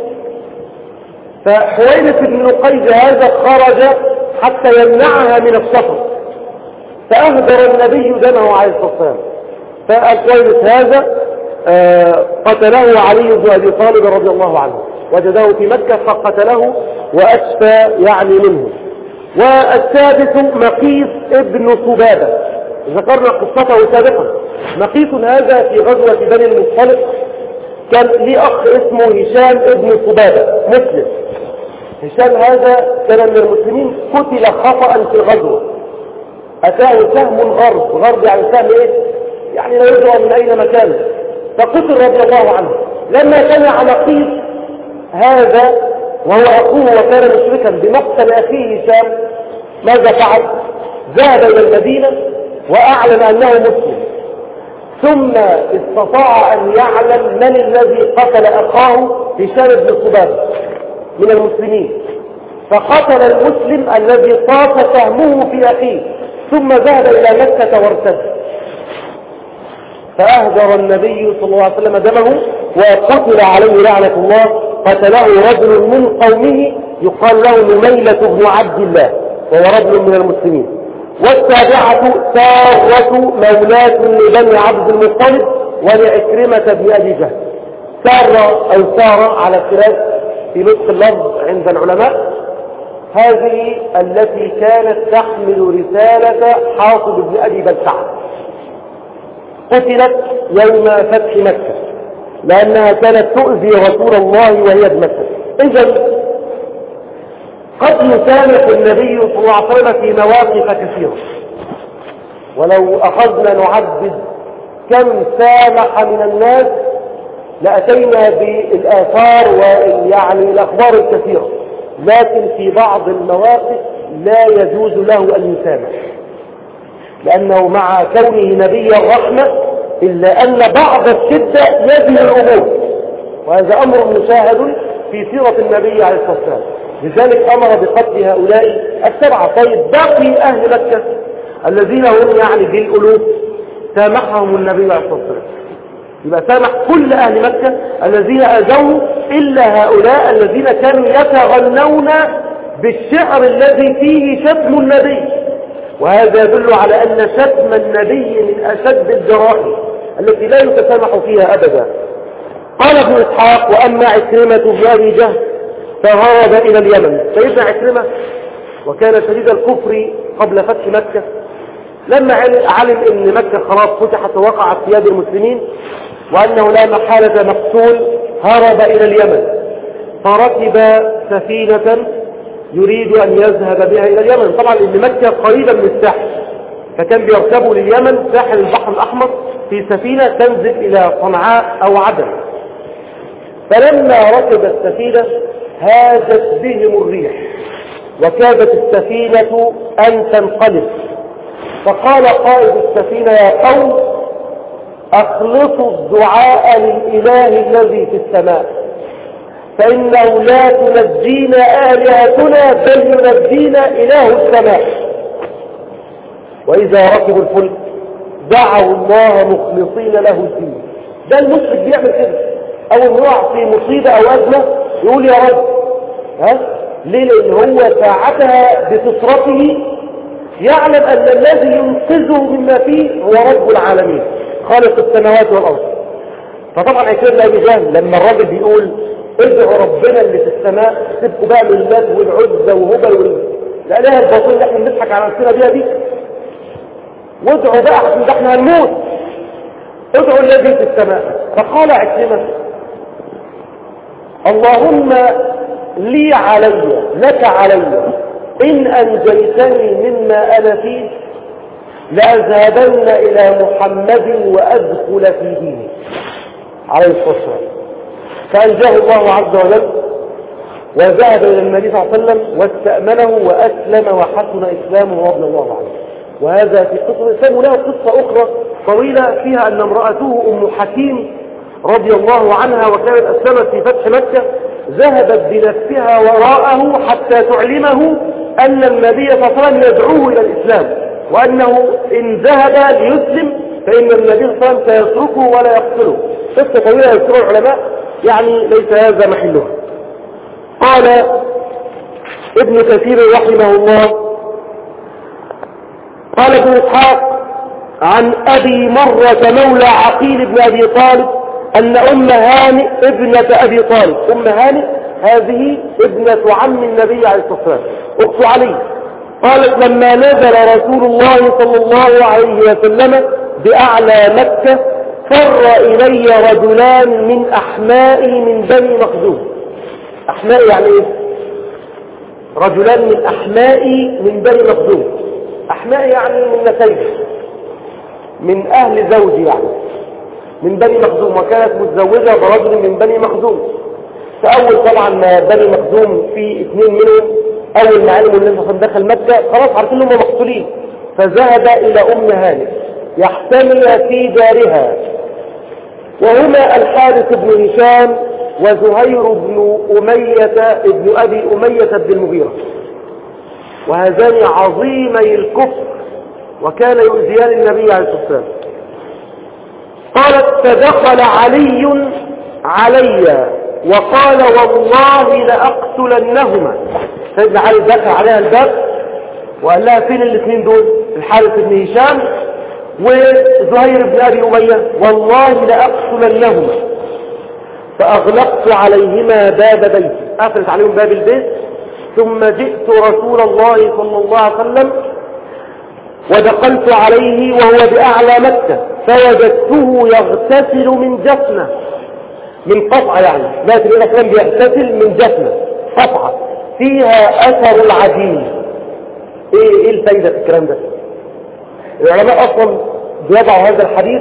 S1: فحويرث بن نقيز هذا خرج حتى يمنعها من السفر، فأهدر النبي دمه عليه الصلاة والسلام. فالحويرث هذا آه قتله علي بن أبي طالب رضي الله عنه، وجده في مكة فقتله وأشفى يعني منه. والسادس مقيس ابن صبابة، ذكرنا قصته سابقا. مقيس هذا في غزوة بني المصطلق كان ليه أخ اسمه هشام ابن صبابة مسلم. هشام هذا كان من المسلمين، قتل خطأ في الغزوة، أتاه سهم غرب، غرب يعني سهم إيه؟ يعني لا يدرى من أين مكانه، فقتل رضي الله عنه. لما سمع مقيس هذا وهو أخوه وكان مشركا بمقتل أخيه هشام، ماذا فعل؟ ذهب إلى المدينة وأعلن أنه مسلم، ثم استطاع أن يعلم من الذي قتل أخاه هشام بن صبابة من المسلمين، فقتل المسلم الذي طاف سهمه في أخيه، ثم ذهب إلى مكة وارتد، فأهدر النبي صلى الله عليه وسلم دمه وقتل عليه لعنة الله. قتله رجل من قومه يقال له نميلة بن عبد الله، وهو رجل من المسلمين. والسابعة سارة مولاة لبني عبد المطلب ولعكرمة بن أبي جهل. سارة أو سارة على اختلاف في نطق اللفظ عند العلماء، هذه التي كانت تحمل رسالة حاطب بن أبي بلتعة، قتلت يوم فتح مكة لأنها كانت تؤذي رسول الله وهي بمكة. إذن قد يسامح النبي صلى الله عليه وسلم في مواقف كثيرة، ولو أخذنا نعدد كم سامح من الناس لأتينا بالآثار ويعني الأخبار الكثيرة، لكن في بعض المواقف لا يجوز له أن يسامح، لأنه مع كونه نبي الرحمة إلا أن بعض الشدة يبني الأمور، وهذا أمر مشاهد في سيرة النبي عليه الصلاة والسلام. لذلك أمر بقتل هؤلاء السبعة. طيب باقي أهل مكة الذين هم يعني بالألوف سامحهم النبي عليه الصلاة والسلام، يبقى سامح كل أهل مكة الذين أذوه إلا هؤلاء الذين كانوا يتغنون بالشعر الذي فيه شتم النبي، وهذا يدل على أن شتم النبي من أشد الجرائم التي لا يتسامح فيها أبدا. قال ابن إسحاق: وأما عكرمة بن أبي جهل فهرب إلى اليمن. سيدنا عكرمة وكان شديد الكفر قبل فتح مكة، لما علم أن مكة خلاص فتحت ووقعت في يد المسلمين وأنه لا محالة مقتول، هرب إلى اليمن، فركب سفينة يريد أن يذهب بها إلى اليمن. طبعا إن مكة قريبة من الساحل، فكان بيركبوا لليمن ساحل البحر الأحمر في سفينة تنزل إلى صنعاء أو عدن. فلما ركب السفينة هاجت بهم الريح وكادت السفينة أن تنقلب، فقال قائد السفينة: يا قوم أخلصوا الدعاء للإله الذي في السماء، فإنه لا تنجينا آلهتنا بل ينجينا إله السماء. وإذا ركبوا الفلك دعوا الله مخلصين له الدين. ده المشرك بيعمل كده، أول ما يقع في مصيبة أو أزمة يقول يا رب. ها؟ ليه؟ لأن هو ساعتها بفطرته يعلم أن الذي ينقذه مما فيه هو رب العالمين خالق السماوات والأرض. فطبعا عكرمة أبي جهل لما الراجل بيقول ادعوا ربنا اللي في السماء، سيبكوا بقى من اللات والعزة وهبل والآلهة الباطلة اللي احنا بنضحك على نفسنا بيها دي، وادعوا بقى عشان ده احنا هنموت. ادعو الذي في السماء. فقال عكرمة اللهم لي علي لك علي إن أنجيتني مما أنا فيه لأذهبن إلى محمد وأدخل في دينه عليه الصلاة والسلام. فأنجاه الله عز وجل وذهب إلى النبي صلى الله عليه وسلم واستأمنه وأسلم وحسن إسلامه رضي الله عنه. وهذا في قصة الإسلام. وله قصة أخرى طويلة فيها أن امرأته أم حكيم رضي الله عنها وكانت أسلمت في فتح مكة ذهبت بنفسها وراءه حتى تعلمه أن النبي صلى الله عليه وسلم يدعوه إلى الإسلام، وأنه إن ذهب ليسلم فإن النبي صلى الله عليه وسلم سيتركه ولا يقتله. قصة طويلة يذكرها العلماء يعني ليس هذا محلها. قال ابن كثير رحمه الله قال ابن إسحاق عن أبي مرة مولى عقيل بن أبي طالب أن أم هانئ ابنة أبي طالب، أم هانئ هذه ابنة عم النبي عليه الصلاة والسلام أخت علي، قالت لما نزل رسول الله صلى الله عليه وسلم بأعلى مكة فر إلي رجلان من أحمائي من بني مخزوم. أحمائي يعني إيه؟ رجلان من أحمائي من بني مخزوم. أحمائي يعني من نسيبي من أهل زوجي يعني من بني مخزوم، وكانت متزوجة برجل من بني مخزوم. فأول طبعا ما بني مخزوم في اثنين منهم أول ما علموا النبي صلى الله عليه وسلم دخل مكة خلاص عارفين انهم مقتولين، فذهب إلى أم هانئ يحتمي في دارها، وهما الحارث بن هشام وزهير بن أمية ابن أبي أمية بن المغيرة، وهذان عظيمي الكفر وكان يؤذيان النبي عليه الصلاة والسلام. قالت فدخل علي علي وقال والله لأقتلنهما. سيدنا علي دخل عليها الباب وقال لها فين الاثنين دول؟ الحارث بن هشام وزهير بن أبي أمية، والله لأقتلنهما. فأغلقت عليهما باب بيتي، أقلت عليهم باب البيت، ثم جئت رسول الله صلى الله عليه وسلم ودخلت عليه وهو بأعلى مكة فوجدته يغتسل من جفنة، من قطعة يعني لا تقول لك كان بيغتسل من جفنة قطعة فيها أثر العجين. ايه ايه الفايدة في الكلام ده؟ العلماء اصلا بيضعوا هذا الحديث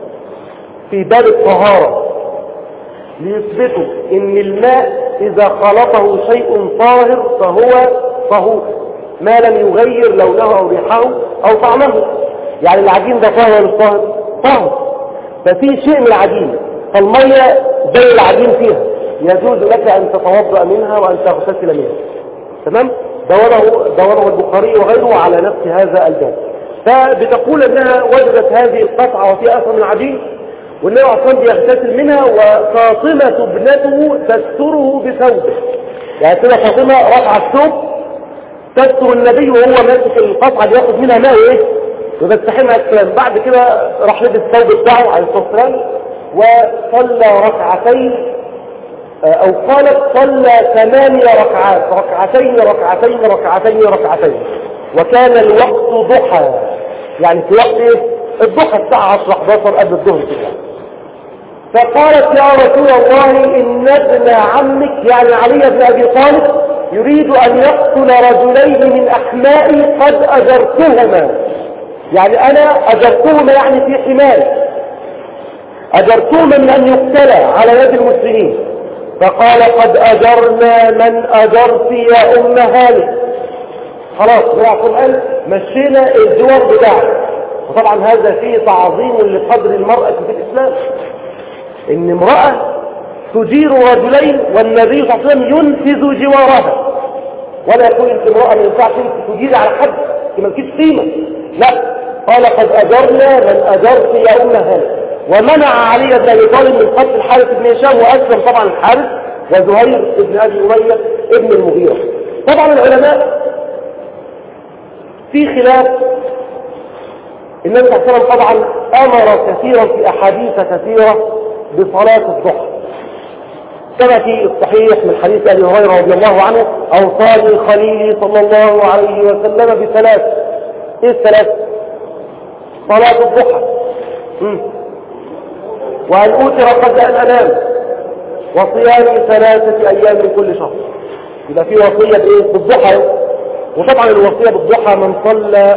S1: في باب الطهارة ليثبتوا ان الماء اذا خلطه شيء طاهر فهو طهور ما لم يغير لونه او ريحه او طعمه. يعني العجين ده طاهر ولا مش طاهر؟ طاهر، ففي شيء من العجين، فالمية زي العجين فيها يجوز لك ان تتوضأ منها وان تغتسل منها. تمام؟ دوره دوره البخاري وغيره على نفس هذا الباب. فبتقول انها وجدت هذه القطعة وفيها اثر من العجين، والنبي اصلا بيغتسل منها وفاطمة ابنته تستره بثوبه. يعني كده فاطمة رفع الثوب تستر النبي وهو ماسك القطعة اللي ياخد منها ماء ايه وبتستحمها الكلام. بعد كده راح لبس الثوب بتاعه عليه الصلاة والسلام وصلى ركعتين، او قالت صلى ثمانية ركعات ركعتين ركعتين ركعتين ركعتين، وكان الوقت ضحى، يعني في وقت ايه الضحى الساعة عشرة حداشر قبل الظهر كده. فقالت يا رسول الله ان ابن عمك يعني علي بن ابي طالب يريد ان يقتل رجلين من احمائي قد اجرتهما، يعني انا اجرتهما يعني في حماية اجرتهما من ان يقتلا على يد المسلمين. فقال قد اجرنا من اجرت يا ام هانئ. خلاص هو القرآن مشينا الجوار بتاعه. وطبعا هذا فيه تعظيم لقدر المرأة في الاسلام، ان امرأة تجير رجلين والنبي صلى الله عليه وسلم ينفذ جوارها، ولا يقول انت امرأة من ينفعش انت تجيري على حد ما لكيش قيمة. لا، قال قد اجرنا من اجرت يا ام هانئ، ومنع علي بن ابي طالب من قتل الحارث بن هشام، واسلم طبعا الحارث وزهير بن ابي اميه ابن المغيرة. طبعا العلماء في خلاف. النبي صلى الله عليه وسلم طبعا امر كثيرا في احاديث كثيرة بصلاة الضحى، كما في الصحيح من حديث ابي هريرة رضي الله عنه اوصاني خليلي صلى الله عليه وسلم بثلاث. ايه الثلاث؟ صلاة الضحى، وأن أوتر قبل أن أنام، وصيام ثلاثة أيام من كل شهر. يبقى في وصية بإيه؟ بالضحى. وطبعا الوصية بالضحى من صلى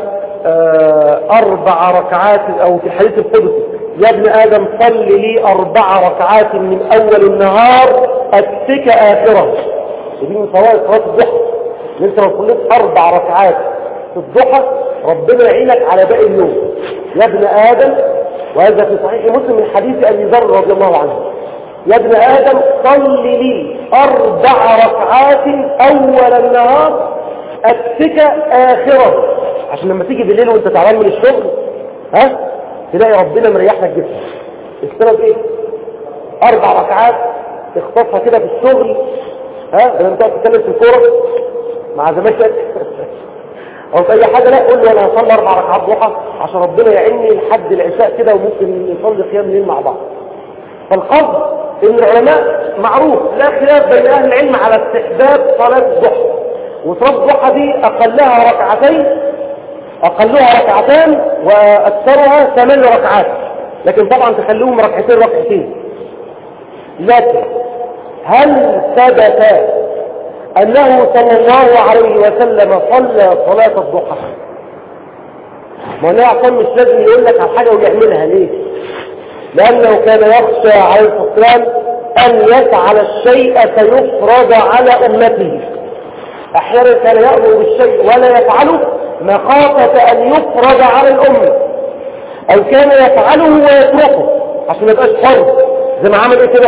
S1: أربع ركعات، أو في الحديث القدسي يا ابن آدم صل لي أربع ركعات من أول النهار أكفك آخره. ودي من فوائد صلاة الضحى، إن أنت لو صليت أربع ركعات في الضحى ربنا يعينك على باقي اليوم. يا ابن آدم، وهذا في صحيح مسلم من حديث أبي ذر رضي الله عنه، يا ابن آدم صل لي أربع ركعات أول النهار أكفك آخره، عشان لما تيجي بالليل وانت تعبان من الشغل ها تلاقي ربنا مريح لك جسمك. السبب ايه؟ اربع ركعات اخطفها كده في الشغل، ها لما تقعد تتكلم في الكوره مع زمايلك او في اي حاجه، لا قول له انا هصلي اربع ركعات ضحى عشان ربنا يعيني لحد العشاء كده وممكن نصلي قيام الليل مع بعض. فالقصد ان العلماء معروف لا خلاف بين اهل العلم على استحباب صلاه الضحى، وصلاه الضحى دي اقلها ركعتين، أقلها ركعتان وأكثرها ثمان ركعات، لكن طبعا تخلوهم ركعتين ركعتين. لكن هل ثبت أنه صلى الله عليه وسلم صلى صلاة الضحى؟ ما أنا أعطم مش لازم يقول لك على حاجة ويعملها. ليه؟ لأنه كان يخشى عليه الصلاة والسلام أن يفعل الشيء فيفرض على أمته. أحيانا كان يأمر بالشيء ولا يفعله مخافة أن يفرض على الأمة، أو كان يفعله ويتركه عشان ما يبقاش فرض، زي ما عمل إيه كده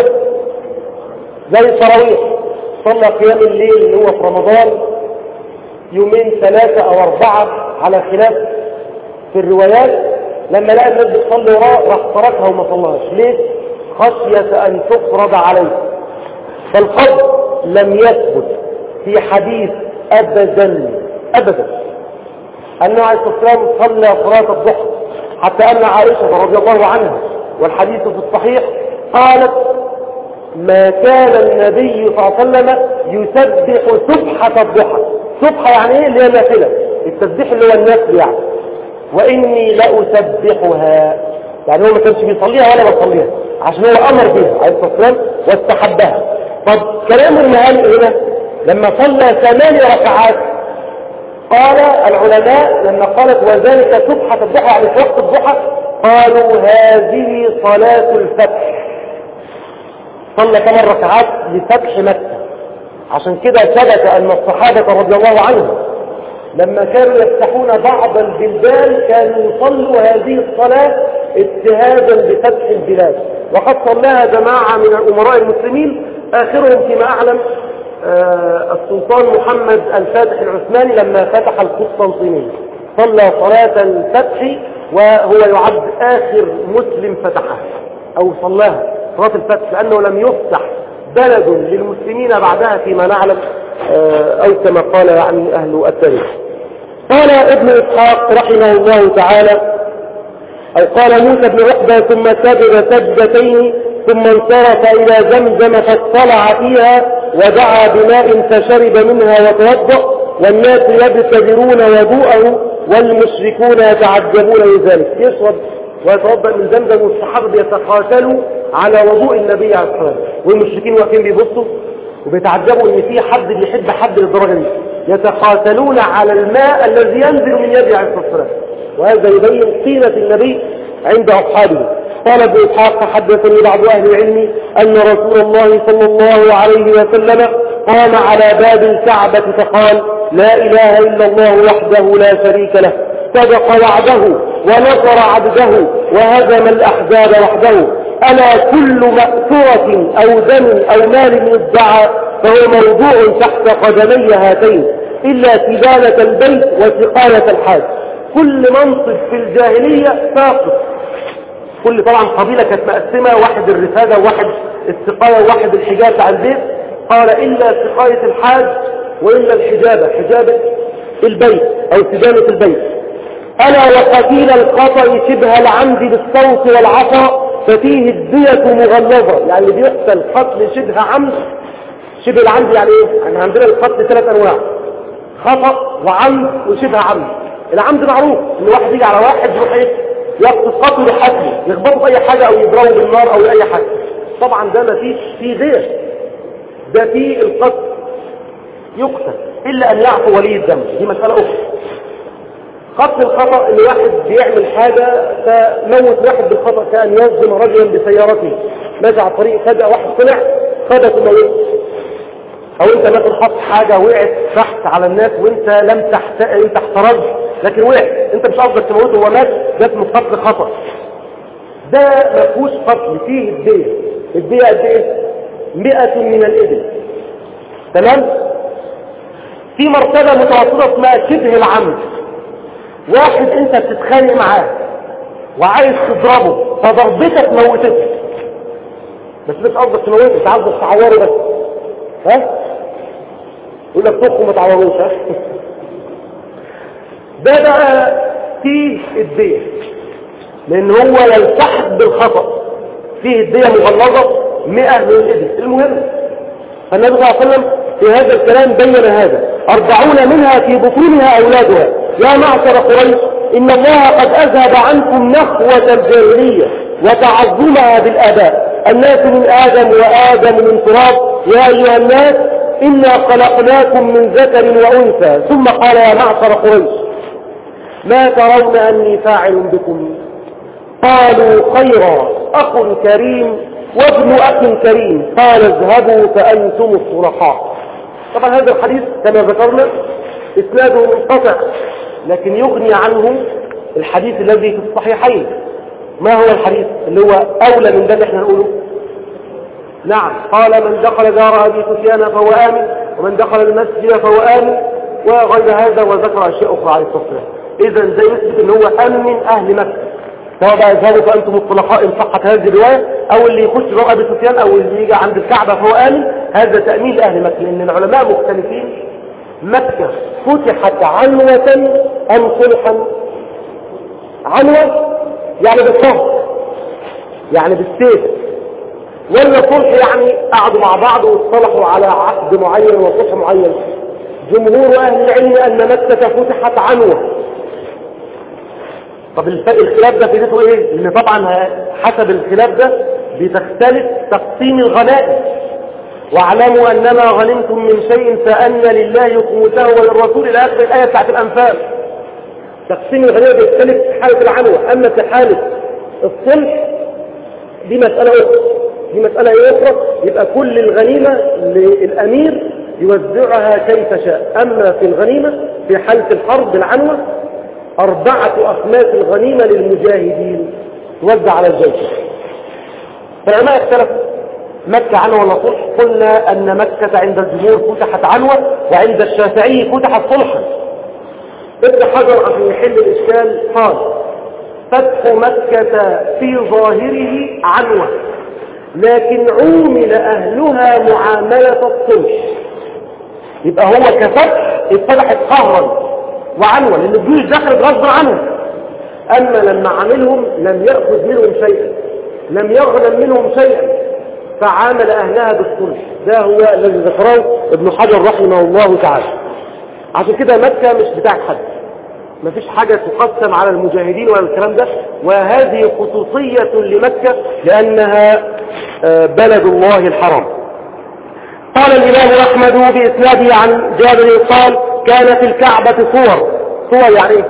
S1: زي التراويح. صلى قيام الليل اللي هو في رمضان يومين ثلاثة أو أربعة على خلاف في الروايات، لما لقى الناس بتصلي وراه راح تركها وما صلاهاش. ليه؟ خشية أن تفرض عليه. فالقصد لم يثبت في حديث أبدا أبدا أنه عليه الصلاة والسلام صلى صلاة الضحى، حتى أن عائشة رضي الله عنها والحديث في الصحيح قالت ما كان النبي صلى الله عليه وسلم يسبح سبحة الضحى. سبحة يعني ايه؟ اللي هي نافلة، التسبيح اللي هو النافل يعني. وإني لأسبحها، يعني هو ما كانش بيصليها ولا بيصليها، عشان هو أمر بها عليه الصلاة والسلام واستحبها. طب كلام المهال هنا لما صلى ثمان ركعات، قال العلماء لما قالت وذلك سبحة الضحى يعني في وقت الضحى، قالوا هذه صلاة الفتح. صلى ثمان ركعات لفتح مكة. عشان كده ثبت أن الصحابة رضي الله عنهم لما كانوا يفتحون بعض البلدان كانوا يصلوا هذه الصلاة اجتهادا بفتح البلاد، وقد صلاها جماعة من الأمراء المسلمين آخرهم فيما أعلم آه السلطان محمد الفاتح العثماني لما فتح القسطنطينية، صلى صلاة الفتح وهو يعد آخر مسلم فتحها أو صلاها صلاة الفتح، لأنه لم يفتح بلد للمسلمين بعدها فيما نعلم آه أو كما قال يعني أهل التاريخ. قال ابن إسحاق رحمه الله تعالى أو قال موسى بن عقبة ثم سجد سجدتين ثم انصرف إلى زمزم فاطلع فيها ودعا بماء فشرب منها وتوضأ، والناس يبتدرون وضوءه والمشركون يتعجبون لذلك. يشرب ويتوضأ من زمزم والصحابة يتقاتلوا على وضوء النبي عليه الصلاة والسلام، والمشركين واقفين بيبصوا وبيتعجبوا ان في حد بيحب حد للدرجة دي، يتقاتلون على الماء الذي ينزل من يده عليه الصلاة والسلام. وهذا يبين قيمة النبي عند أصحابه. قال ابن إسحاق حدثني بعض أهل العلم أن رسول الله صلى الله عليه وسلم قام على باب الكعبة فقال لا إله إلا الله وحده لا شريك له صدق وعده ونصر عبده وهزم الأحزاب وحده. ألا كل مأثورة أو دم أو مال يدعى فهو موضوع تحت قدمي هاتين إلا سبالة البيت وسقالة الحاج. كل منصب في الجاهلية ساقط. كل طبعا قبيلة كانت مقسمة، واحد الرفادة وواحد السقاية وواحد الحجاب على البيت، قال إلا سقاية الحاج وإلا الحجابة، حجابة البيت أو سجانة البيت. ألا وقتيل الخطأ شبه العمد بالصوت والعصا ففيه الدية مغلظة، يعني بيقتل قتل شبه عمد. شبه العمد يعني ايه؟ يعني عندنا القتل ثلاث انواع، خطأ وعمد وشبه عمد. العمد معروف ان واحد يجي على واحد يروح ايه يقصد قتل حتمي، يخبطوا في اي حاجة او يضربوا بالنار او اي حاجة. طبعا ده ما فيش فيه دية، ده فيه القتل يقتل الا ان يعفو ولي الدم، دي مسألة اخرى. قتل الخطأ ان واحد بيعمل حاجة فموت واحد بالخطأ، كأن يصدم رجلا بسيارته ماشي على الطريق فجأة واحد طلع خبط وموت، او انت مثلا حط حاجة وقعت تحت على الناس وانت لم تحت انت احترزت لكن وقعت، انت مش قصدك تموته وهو مات، ده اسمه قتل خطأ. ده ما فيهوش قتل، فيه الدية. الدية قد ايه؟ مئة من الابل. تمام؟ في مرتبة متوسطة اسمها شبه العمد، واحد انت بتتخانق معاه وعايز تضربه فضربتك موتته، بس مش قصدك تموته، انت عاوزك تعوره بس، ها؟ يقول لك طخه ما تعوروش، ها؟ ده بقى فيه الدية، لان هو يلتحق بالخطأ، فيه الدية مغلظة مئة من الإبل. المهم النبي صلى الله عليه وسلم في هذا الكلام بين هذا: أربعون منها في بطونها أولادها. يا معشر قريش، إن الله قد أذهب عنكم نخوة الجاهلية وتعظمها بالآباء. الناس من آدم وآدم من تراب. يا أيها الناس إنا خلقناكم من ذكر وأنثى. ثم قال: يا معشر قريش، ما ترون أني فاعل بكم؟ قالوا: خيرا، أخ كريم وابن أخ كريم. قال: اذهبوا فأنتم الصلحاء. طبعا هذا الحديث كما ذكرنا إسناده منقطع، لكن يغني عنه الحديث الذي في الصحيحين. ما هو الحديث اللي هو أولى من ده اللي احنا نقوله؟ نعم، قال: من دخل دار أبي سفيان فهو آمن، ومن دخل المسجد فهو آمن، وغير هذا، وذكر أشياء أخرى عليه الصلاة والسلام. إذا زي يثبت إن هو أمن أهل مكة، سواء بقى اذهبوا فأنتم الطلقاء إن صحت هذه الرواية، أو اللي يخش دار أبي سفيان، أو اللي يجي عند الكعبة فهو آمن. هذا تأمين لأهل مكة، لأن العلماء مختلفين: مكة فتحت عنوة أم صلحا؟ عنوة يعني بالصهر، يعني بالسيف، ولا صلح يعني قعدوا مع بعض واصطلحوا على عقد معين وصلح معين؟ جمهور أهل العلم أن مكة فتحت عنوة. طب الخلاف ده فيدته ايه؟ ان طبعا حسب الخلاف ده بتختلف تقسيم الغنائم. واعلموا انما غنمتم من شيء فان لله خمسه وللرسول الى اخر الايه بتاعت الانفال. تقسيم الغنائم بيختلف في حاله العنوه، اما في حاله الصلح دي مساله اخرى، دي مساله اخرى يبقى كل الغنيمه للامير يوزعها كيف شاء. اما في الغنيمه في حاله الحرب العنوه أربعة أخماس الغنيمة للمجاهدين توزع على الجيش. فالعلماء اختلفوا: مكة عنوة ولا صلح؟ قلنا أن مكة عند الجمهور فتحت عنوة، وعند الشافعي فتحت صلحا. ابن حجر عشان يحل الإشكال قال: فتح مكة في ظاهره عنوة، لكن عومل أهلها معاملة الصلح. يبقى هو كفتح اتفتحت قهرا وعنوة، لأن الجيوش دخلت غصب عنهم. أما لما عملهم لم يأخذ منهم شيئا، لم يغنم منهم شيئا، فعامل أهلها بالصلح. ده هو الذي ذكره ابن حجر رحمه الله تعالى. عشان كده مكة مش بتاعت حد، مفيش حاجة تقسم على المجاهدين ولا الكلام ده، وهذه خصوصية لمكة لأنها بلد الله الحرام. قال الإمام أحمد بإسناده عن جابر قال: كانت الكعبة صور. صور يعني ايه؟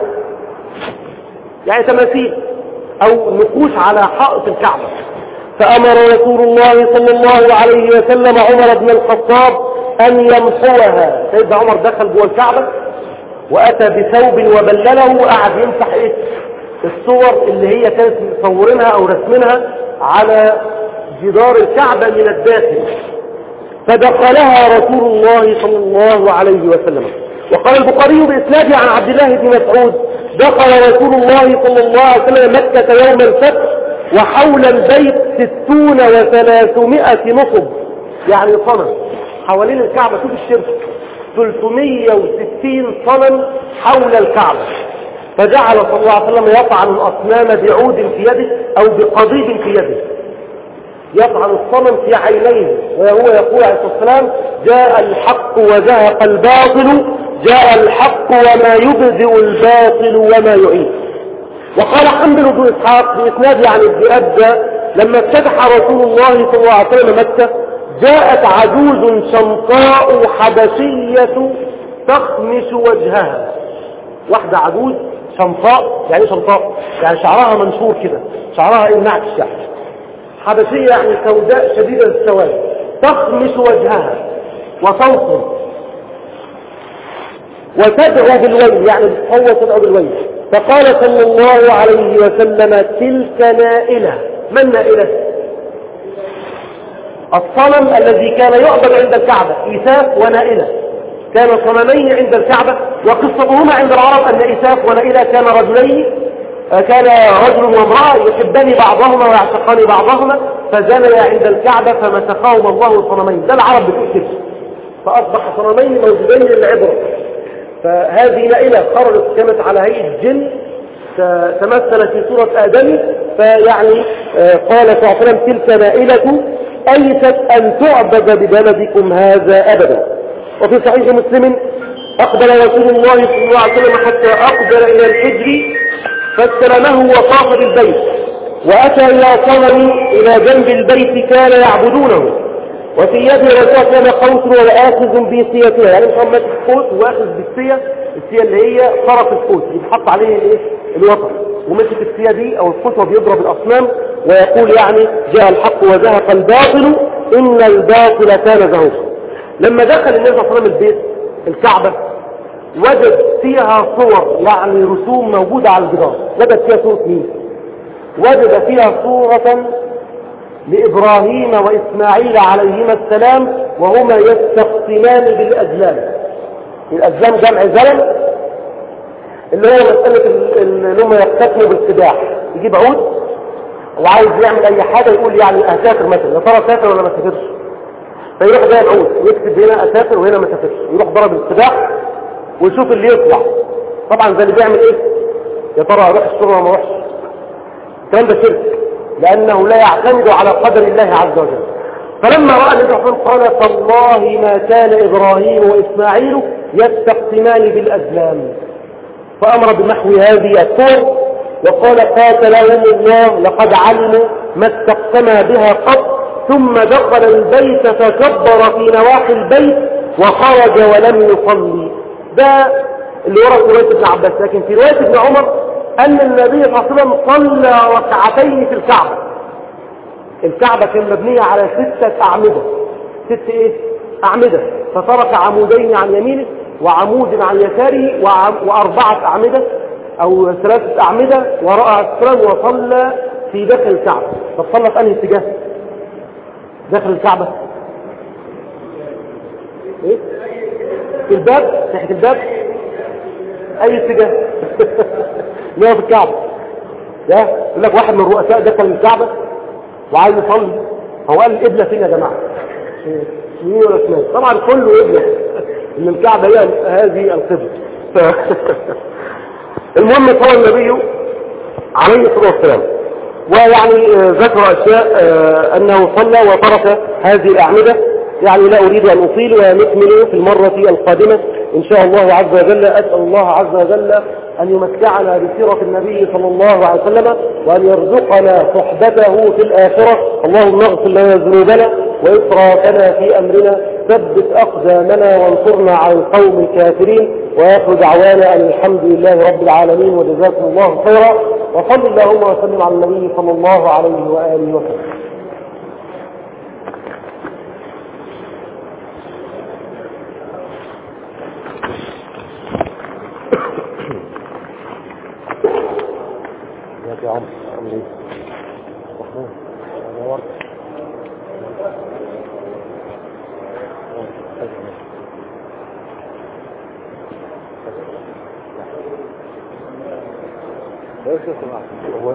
S1: يعني تماثيل او نقوش على حائط الكعبة. فأمر رسول الله صلى الله عليه وسلم عمر بن الخطاب أن يمحوها. سيدنا عمر دخل جوه الكعبة وأتى بثوب وبلله وقعد يمسح ايه؟ الصور اللي هي كانت مصورينها او رسمينها على جدار الكعبة من الداخل. فدخلها رسول الله صلى الله عليه وسلم. وقال البخاري بإسناده عن عبد الله بن مسعود: دخل رسول الله صلى الله عليه وسلم مكة يوم الفتح وحول البيت ستون وثلاثمائة نصب، يعني صنم حوالين الكعبة. شوف الشرك، ثلاثمائة وستين صنم حول الكعبة. فجعل صلى الله عليه وسلم يطعن الأصنام بعود في يده أو بقضيب في يده، يطعن الصنم في عينيه وهو يقول عليه الصلاة والسلام: جاء الحق وزهق الباطل، جاء الحق وما يبدئ الباطل وما يعيد. وقال حنبل بن إسحاق بإسناد يعني ابن أبدى لما افتتح رسول الله صلى الله عليه وسلم مكة جاءت عجوز شمطاء حبشية تخمش وجهها. واحدة عجوز شمطاء، يعني شمطاء يعني شعرها منشور كده، شعرها النعكس يعني، حبشية يعني سوداء شديدة السواد، تخمش وجهها وتنصر وتدعو بالويل، يعني بتحوى تدعو بالويل. فقال صلى الله عليه وسلم تلك نائلة. من نائلة؟ الصنم الذي كان يعبد عند الكعبة، إيساف ونائلة، كان صنمين عند الكعبة، وقصتهما عند العرب أن إيساف ونائلة كان رجلين، كان رجل وامرأة يحبان بعضهما ويعشقان بعضهما، فزنيا عند الكعبة فمسخاهما الله الصنمين. ده العرب بتقتل، فأصبح صنمين موجودين للعبرة. فهذه نائلة خرجت كانت على هيئة جن تمثل في صورة آدم، فيعني قال صلى الله عليه وسلم تلك نائلة أيست أن تعبد ببلدكم هذا أبدا. وفي صحيح مسلم أقبل رسول الله صلى الله عليه وسلم حتى أقبل إلى الحجر فاستلمه وطاف بالبيت، وأتى إلى صنم إلى جنب البيت كان يعبدونه، وفي يده رسول كان قوس وآخذ بسيتها، يعني مش ماسك قوس وآخذ بالسية، السية اللي هي طرف القوس يتحط عليه الايه الوتر، ومسك السية دي أو القوس وبيضرب الأصنام ويقول يعني جاء الحق وزهق الباطل إن الباطل كان زهوقا. لما دخل النبي صلى الله عليه وسلم البيت الكعبة وجد فيها صور، يعني رسوم موجودة على الجدار. وجد فيها صورة مين؟ وجد فيها صورة لإبراهيم وإسماعيل عليهما السلام وهما يستقسمان بالأزلام. الأزلام جمع زلم، اللي هو مسألة اللي هم يقتسموا بالسباح، يجيب عود وعايز يعمل أي حاجة يقول يعني أسافر مثلا، يا ترى أسافر ولا ما أسافرش؟ فيروح جايب العود ويكتب هنا أسافر وهنا ما أسافرش، يروح ضرب السباح ويشوف اللي يطلع. طبعا زي اللي بيعمل إيه؟ يا ترى أروح الشغل ولا ما أروحش؟ الكلام ده شرك، لأنه لا يعتمد على قدر الله عز وجل. فلما رأى النبي صلى الله عليه وسلم قال تالله ما كان إبراهيم وإسماعيل يستقسمان بالأزلام، فأمر بمحو هذه الصور وقال قاتلهم الله لقد علموا ما استقسما بها قط، ثم دخل البيت فكبر في نواحي البيت وخرج ولم يصلي. ده اللي ورا رواية ابن عباس. لكن في رواية ابن عمر أن النبي صلى الله عليه وسلم صلى ركعتين في الكعبة. الكعبة كانت مبنية على ستة أعمدة، ست إيه؟ أعمدة، فترك عمودين عن يمينه وعمود عن يساره وأربعة أعمدة أو ثلاثة أعمدة وراء السلام، وصلى في داخل الكعبة. فصلى في أنهي اتجاه؟ داخل الكعبة إيه؟ في الباب، ناحية الباب، أي اتجاه؟ اللي هو في الكعبة. ده يقول لك واحد من الرؤساء دخل الكعبة وعايز يصلي، هو قال القبلة فين يا جماعة؟ يمين ولا شمال؟ طبعا كله قبلة، ان الكعبة هي هذه القبلة. المهم صلى النبي عليه الصلاة والسلام، ويعني ذكر أشياء أنه صلى وترك هذه الأعمدة. يعني لا أريد أن أطيل، ونكمل في المرة القادمة إن شاء الله عز وجل. أسأل الله عز وجل أن يمتعنا بسيرة النبي صلى الله عليه وسلم، وأن يرزقنا صحبته في الآخرة. اللهم اغفر لنا ذنوبنا وإسرافنا في أمرنا، ثبت أقدامنا وانصرنا على القوم الكافرين. وآخر دعوانا أن الحمد لله رب العالمين، وجزاكم الله خيرا، وصل اللهم وسلم على النبي صلى الله عليه وآله وسلم. يا عمر عامل ايه؟ محمود انا ورد هو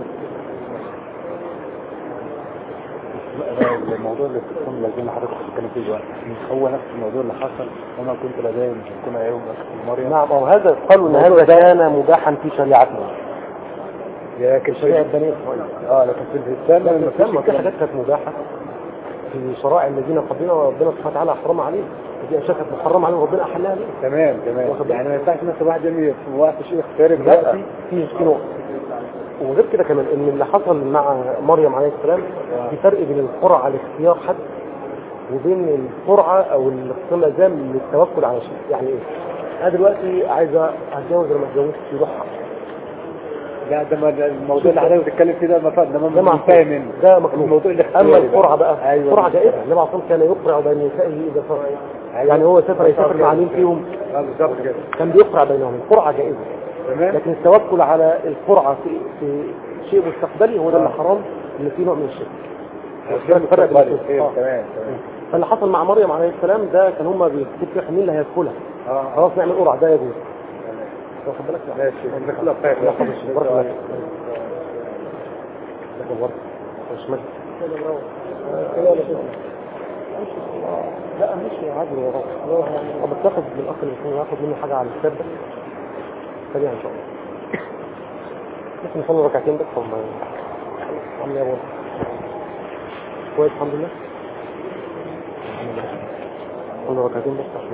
S1: الموضوع اللي بتكون لازم حضرتك تتكلم فيه دلوقتي هو نفس الموضوع اللي حصل وانا كنت لدي مش هكون يوم مريم. نعم، او هذا قالوا ان هذا كان مباحا في شريعتنا. لكن شريعة بني إسرائيل اه لكن في الإسلام ما في حاجات كانت مباحة في شرائع الذين قبلنا، وربنا سبحانه وتعالى حرم عليه. دي أشياء كانت محرمة عليهم وربنا أحلها عليه. تمام تمام. يعني ما ينفعش مثلا واحد يرمي في وقت شيء خارج. لا، في في نقطة وغير كده كمان ان اللي حصل مع مريم عليه السلام في فرق بين القرعه على اختيار حد وبين القرعه او الاقتمازام للتوكل على شيء. يعني ايه؟ انا دلوقتي عايزه اتجوز ولا ما اتجوزش يروح
S2: لا ده الموضوع اللي حضرتك بتتكلم فيه ده ما ده
S1: ما
S2: فاهم منه
S1: ده مطلوب.
S2: الموضوع اللي
S1: اما القرعه بقى
S2: أيوة
S1: القرعه جائزه. النبي عليه الصلاه كان يقرع بين نسائه اذا صار أيوة. يعني هو سافر يسافر مع مين فيهم
S2: بالظبط كده
S1: كان بيقرع بينهم. القرعه جائزه
S2: تمام.
S1: لكن التوكل على القرعه في, في شيء مستقبلي هو ده اللي حرام اللي فيه نوع من الشرك.
S2: فرق بين تمام تمام.
S1: فاللي حصل مع مريم عليه السلام ده كان هم بيفتكروا مين اللي هيدخلها
S2: اه
S1: خلاص نعمل قرعه ده يجوز. واخد بالك؟
S2: ماشي جزاك الله خير.
S1: لا خالص بارك الله فيك. لكن برضه مش ماشي لا مش عادي يا رب. طب تاخد من الاخ اللي يكون ياخد منه حاجه على الكتاب ده سريع ان شاء الله. ممكن نصلي ركعتين بس هم عامل ايه يا ابو كويس الحمد لله. نصلي ركعتين بس عشان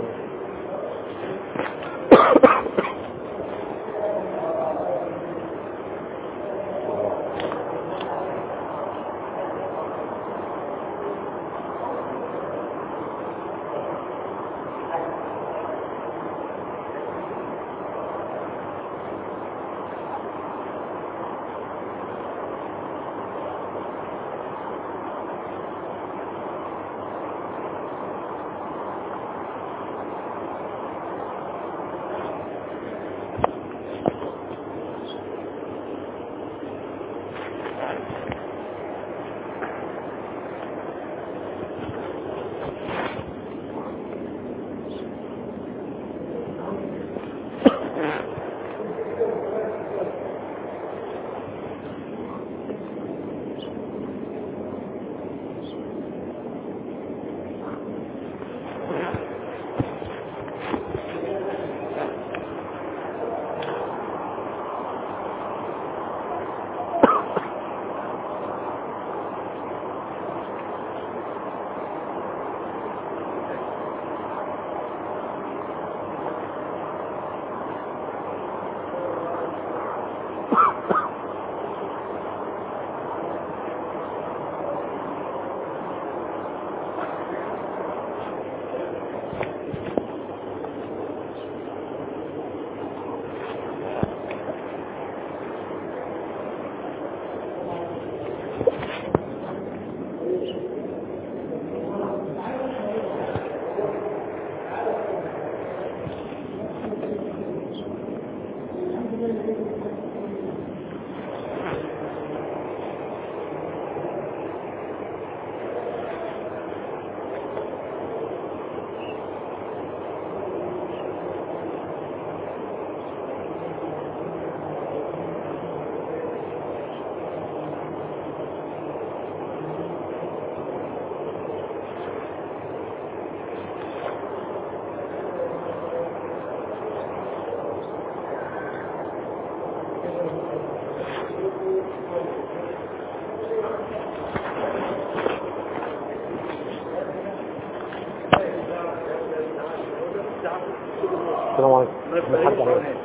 S1: السلام عليكم.